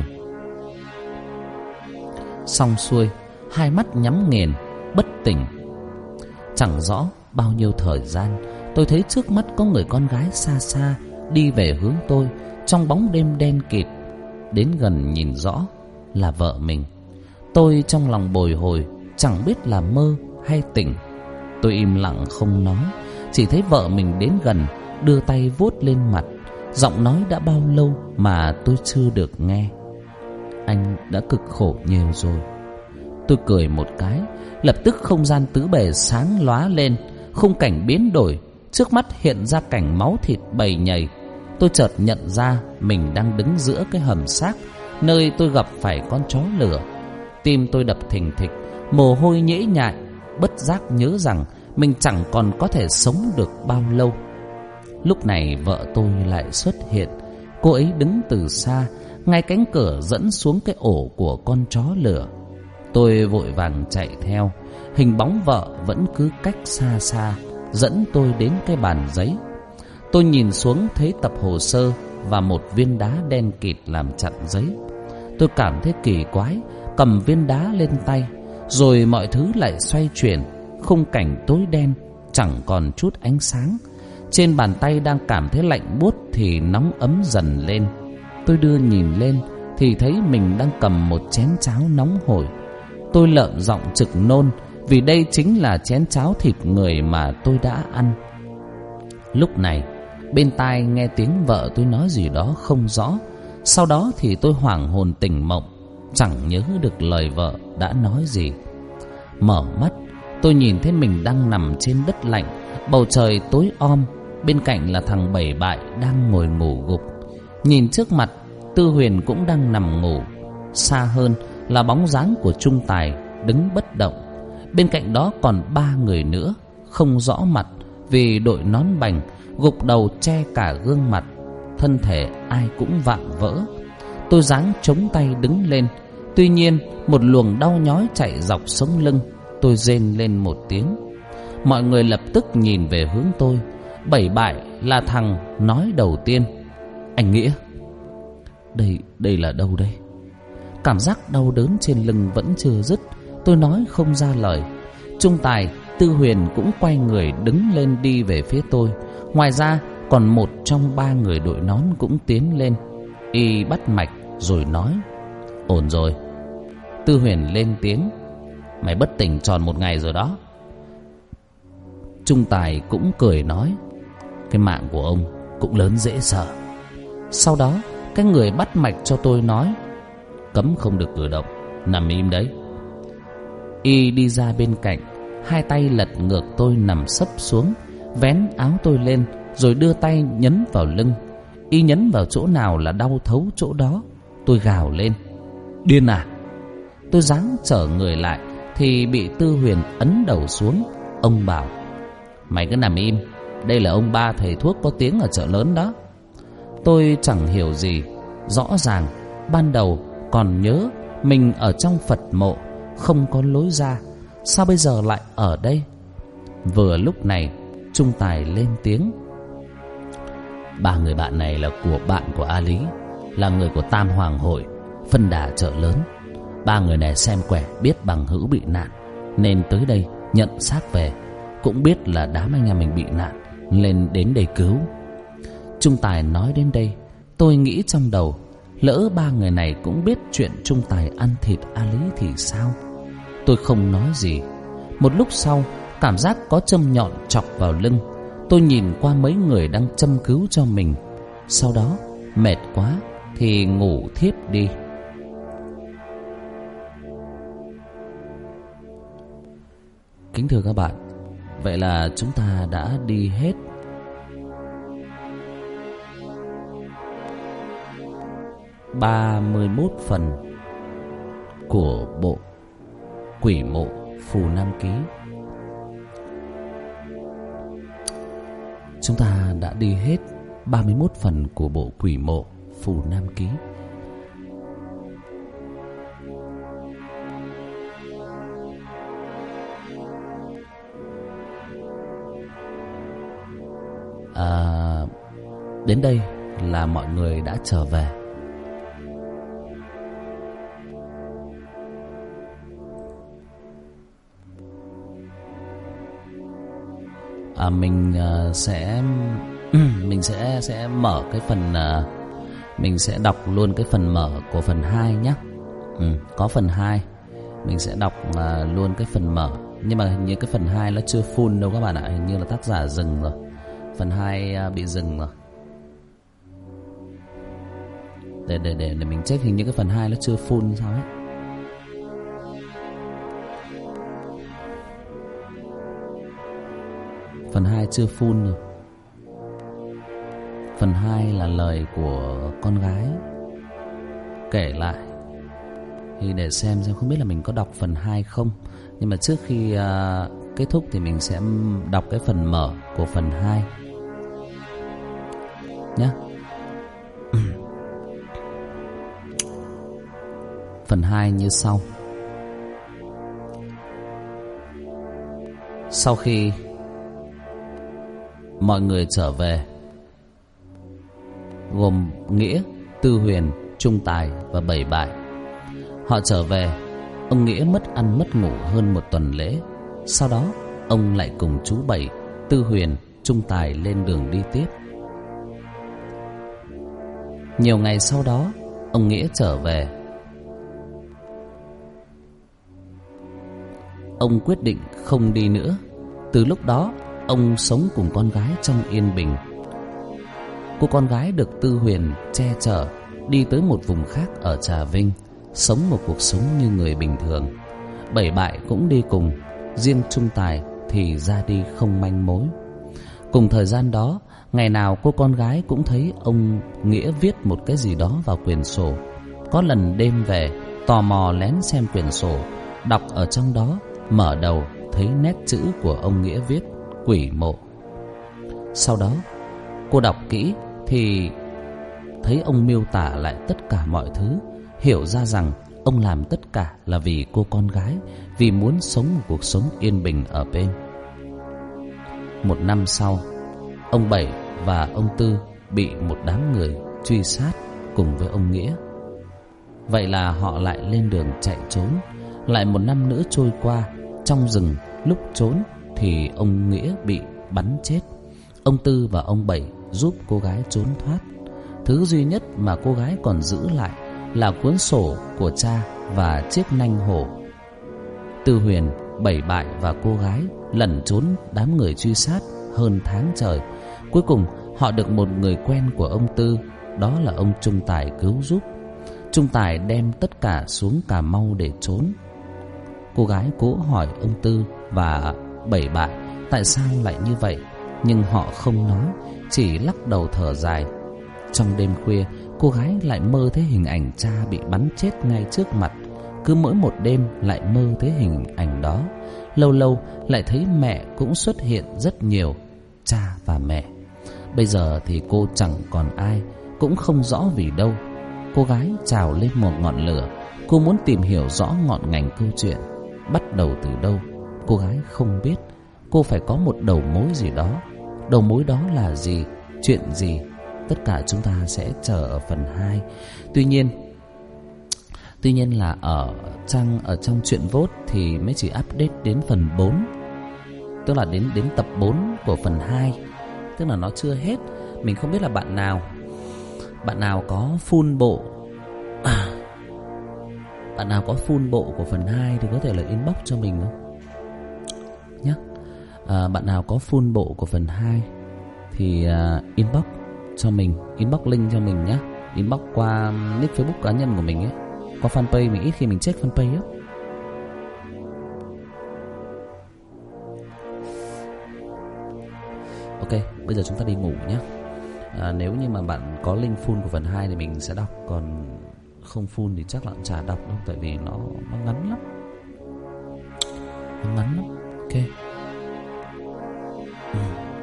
Xong xuôi, hai mắt nhắm nghiền, bất tỉnh. Chẳng rõ bao nhiêu thời gian, tôi thấy trước mắt có người con gái xa xa đi về hướng tôi trong bóng đêm đen kịt. Đến gần nhìn rõ là vợ mình. Tôi trong lòng bồi hồi, chẳng biết là mơ hay tỉnh. Tôi im lặng không nói, chỉ thấy vợ mình đến gần, đưa tay vuốt lên mặt. Giọng nói đã bao lâu mà tôi chưa được nghe. Anh đã cực khổ nhiều rồi. Tôi cười một cái, lập tức không gian tứ bề sáng lóa lên, khung cảnh biến đổi, trước mắt hiện ra cảnh máu thịt bầy nhầy. Tôi chợt nhận ra mình đang đứng giữa cái hầm xác nơi tôi gặp phải con chó lửa. Tim tôi đập thình thịch, mồ hôi nhễ nhại, bất giác nhớ rằng mình chẳng còn có thể sống được bao lâu. Lúc này vợ tôi lại xuất hiện. Cô ấy đứng từ xa, ngay cánh cửa dẫn xuống cái ổ của con chó lửa. Tôi vội vàng chạy theo, hình bóng vợ vẫn cứ cách xa xa, dẫn tôi đến cái bàn giấy. Tôi nhìn xuống thấy tập hồ sơ và một viên đá đen kịt làm chặn giấy. Tôi cảm thấy kỳ quái, cầm viên đá lên tay, rồi mọi thứ lại xoay chuyển. Khung cảnh tối đen, chẳng còn chút ánh sáng. Trên bàn tay đang cảm thấy lạnh buốt thì nóng ấm dần lên. Tôi đưa nhìn lên thì thấy mình đang cầm một chén cháo nóng hổi. Tôi lợm giọng trực nôn, vì đây chính là chén cháo thịt người mà tôi đã ăn. Lúc này bên tai nghe tiếng vợ tôi nói gì đó không rõ. Sau đó thì tôi hoảng hồn tỉnh mộng, chẳng nhớ được lời vợ đã nói gì. Mở mắt, tôi nhìn thấy mình đang nằm trên đất lạnh. Bầu trời tối om, bên cạnh là thằng Bảy Bại đang ngồi ngủ gục. Nhìn trước mặt, Tư Huyền cũng đang nằm ngủ. Xa hơn là bóng dáng của Trung Tài đứng bất động. Bên cạnh đó còn ba người nữa, không rõ mặt vì đội nón bành, gục đầu che cả gương mặt. Thân thể ai cũng vạm vỡ. Tôi giáng chống tay đứng lên. Tuy nhiên một luồng đau nhói chạy dọc sống lưng. Tôi rên lên một tiếng. Mọi người lập tức nhìn về hướng tôi. Bảy Bại là thằng nói đầu tiên. Anh Nghĩa, Đây, đây là đâu đây? Cảm giác đau đớn trên lưng vẫn chưa dứt. Tôi nói không ra lời. Trung Tài, Tư Huyền cũng quay người đứng lên đi về phía tôi. Ngoài ra còn một trong ba người đội nón cũng tiến lên. Y bắt mạch rồi nói: Ổn rồi. Tư Huyền lên tiếng: Mày bất tỉnh tròn một ngày rồi đó. Trung Tài cũng cười nói: Cái mạng của ông cũng lớn dễ sợ. Sau đó cái người bắt mạch cho tôi nói: Cấm không được cử động, nằm im đấy. Y đi ra bên cạnh, hai tay lật ngược tôi nằm sấp xuống, vén áo tôi lên rồi đưa tay nhấn vào lưng. Y nhấn vào chỗ nào là đau thấu chỗ đó. Tôi gào lên: Điên à? Tôi giáng trở người lại thì bị Tư Huyền ấn đầu xuống. Ông bảo: Mày cứ nằm im, đây là ông ba thầy thuốc có tiếng ở chợ lớn đó. Tôi chẳng hiểu gì. Rõ ràng ban đầu còn nhớ mình ở trong Phật mộ, không có lối ra. Sao bây giờ lại ở đây? Vừa lúc này Trung Tài lên tiếng: Ba người bạn này là của bạn của A Lý, là người của Tam Hoàng Hội, phân đà chợ lớn. Ba người này xem quẻ biết bằng hữu bị nạn nên tới đây nhận xác về. Cũng biết là đám anh em mình bị nạn nên đến đây cứu. Trung Tài nói đến đây, tôi nghĩ trong đầu, lỡ ba người này cũng biết chuyện Trung Tài ăn thịt A Lý thì sao? Tôi không nói gì. Một lúc sau, cảm giác có châm nhọn chọc vào lưng. Tôi nhìn qua mấy người đang châm cứu cho mình. Sau đó mệt quá thì ngủ thiếp đi. Kính thưa các bạn, vậy là chúng ta đã đi hết ba mươi mốt phần của bộ Quỷ Mộ Phù Nam Ký. Chúng ta đã đi hết ba mươi mốt phần của bộ Quỷ Mộ Phù Nam Ký. À, đến đây là mọi người đã trở về. à, mình uh, sẽ mình sẽ sẽ mở cái phần uh, mình sẽ đọc luôn cái phần mở của phần hai nhé. Ừ, có phần hai mình sẽ đọc uh, luôn cái phần mở, nhưng mà hình như cái phần hai nó chưa full đâu các bạn ạ. Hình như là tác giả dừng rồi, phần hai uh, bị dừng rồi. Để để để để mình check, hình như cái phần hai nó chưa full sao ấy. Phần hai chưa full rồi. Phần hai là lời của con gái kể lại. Thì để xem xem không biết là mình có đọc phần hai không. Nhưng mà trước khi uh, kết thúc thì mình sẽ đọc cái phần mở của phần hai nhé. Phần hai như sau. Sau khi mọi người trở về, gồm Nghĩa, Tư Huyền, Trung Tài và Bảy Bại, họ trở về, ông Nghĩa mất ăn mất ngủ hơn một tuần lễ. Sau đó ông lại cùng chú Bảy, Tư Huyền, Trung Tài lên đường đi tiếp. Nhiều ngày sau đó, ông Nghĩa trở về. Ông quyết định không đi nữa. Từ lúc đó, ông sống cùng con gái trong yên bình. Cô con gái được Tư Huyền che chở, đi tới một vùng khác ở Trà Vinh, sống một cuộc sống như người bình thường. Bảy Bại cũng đi cùng, riêng Trung Tài thì ra đi không manh mối. Cùng thời gian đó, ngày nào cô con gái cũng thấy ông Nghĩa viết một cái gì đó vào quyển sổ. Có lần đêm về, tò mò lén xem quyển sổ, đọc ở trong đó, mở đầu thấy nét chữ của ông Nghĩa viết quỷ mộ. Sau đó cô đọc kỹ thì thấy ông miêu tả lại tất cả mọi thứ, hiểu ra rằng ông làm tất cả là vì cô con gái, vì muốn sống một cuộc sống yên bình ở bên. Một năm sau, ông Bảy và ông Tư bị một đám người truy sát cùng với ông Nghĩa. Vậy là họ lại lên đường chạy trốn. Lại một năm nữa trôi qua, trong rừng lúc trốn thì ông Nghĩa bị bắn chết. Ông Tư và ông Bảy giúp cô gái trốn thoát. Thứ duy nhất mà cô gái còn giữ lại là cuốn sổ của cha và chiếc nanh hổ. Tư Huyền, Bảy Bại và cô gái lẩn trốn đám người truy sát hơn tháng trời. Cuối cùng họ được một người quen của ông Tư, đó là ông Trung Tài cứu giúp. Trung Tài đem tất cả xuống Cà Mau để trốn. Cô gái cố hỏi ông Tư và Bảy Bại tại sao lại như vậy, nhưng họ không nói, chỉ lắc đầu thở dài. Trong đêm khuya, cô gái lại mơ thấy hình ảnh cha bị bắn chết ngay trước mặt. Cứ mỗi một đêm lại mơ thấy hình ảnh đó. Lâu lâu lại thấy mẹ cũng xuất hiện rất nhiều, cha và mẹ. Bây giờ thì cô chẳng còn ai, cũng không rõ vì đâu. Cô gái trào lên một ngọn lửa. Cô muốn tìm hiểu rõ ngọn ngành câu chuyện. Bắt đầu từ đâu, cô gái không biết. Cô phải có một đầu mối gì đó. Đầu mối đó là gì, chuyện gì, tất cả chúng ta sẽ chờ ở phần hai. Tuy nhiên Tuy nhiên là ở trang ở trong truyện vote thì mới chỉ update đến phần bốn, tức là đến đến tập bốn của phần hai, tức là nó chưa hết. Mình không biết là bạn nào bạn nào có full bộ à, bạn nào có full bộ của phần hai thì có thể là inbox cho mình không nhé. À, bạn nào có full bộ của phần hai thì uh, inbox cho mình, inbox link cho mình nhé. Inbox qua nick Facebook cá nhân của mình ấy. Qua fanpage mình ít khi mình check fanpage á. Ok, bây giờ chúng ta đi ngủ nhé. À, nếu như mà bạn có link full của phần hai thì mình sẽ đọc, còn không full thì chắc là cũng chả đọc đâu, tại vì nó nó ngắn lắm. Nó ngắn lắm. Ok. Ừ.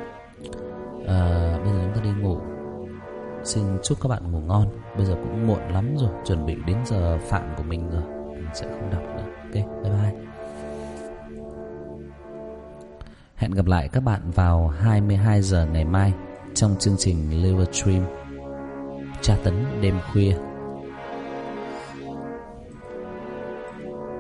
À, bây giờ chúng ta đi ngủ. Xin chúc các bạn ngủ ngon. Bây giờ cũng muộn lắm rồi, chuẩn bị đến giờ phạm của mình rồi, mình sẽ không đọc nữa. Ok, bye bye. Hẹn gặp lại các bạn vào hai mươi hai giờ ngày mai trong chương trình Live Stream tra tấn đêm khuya.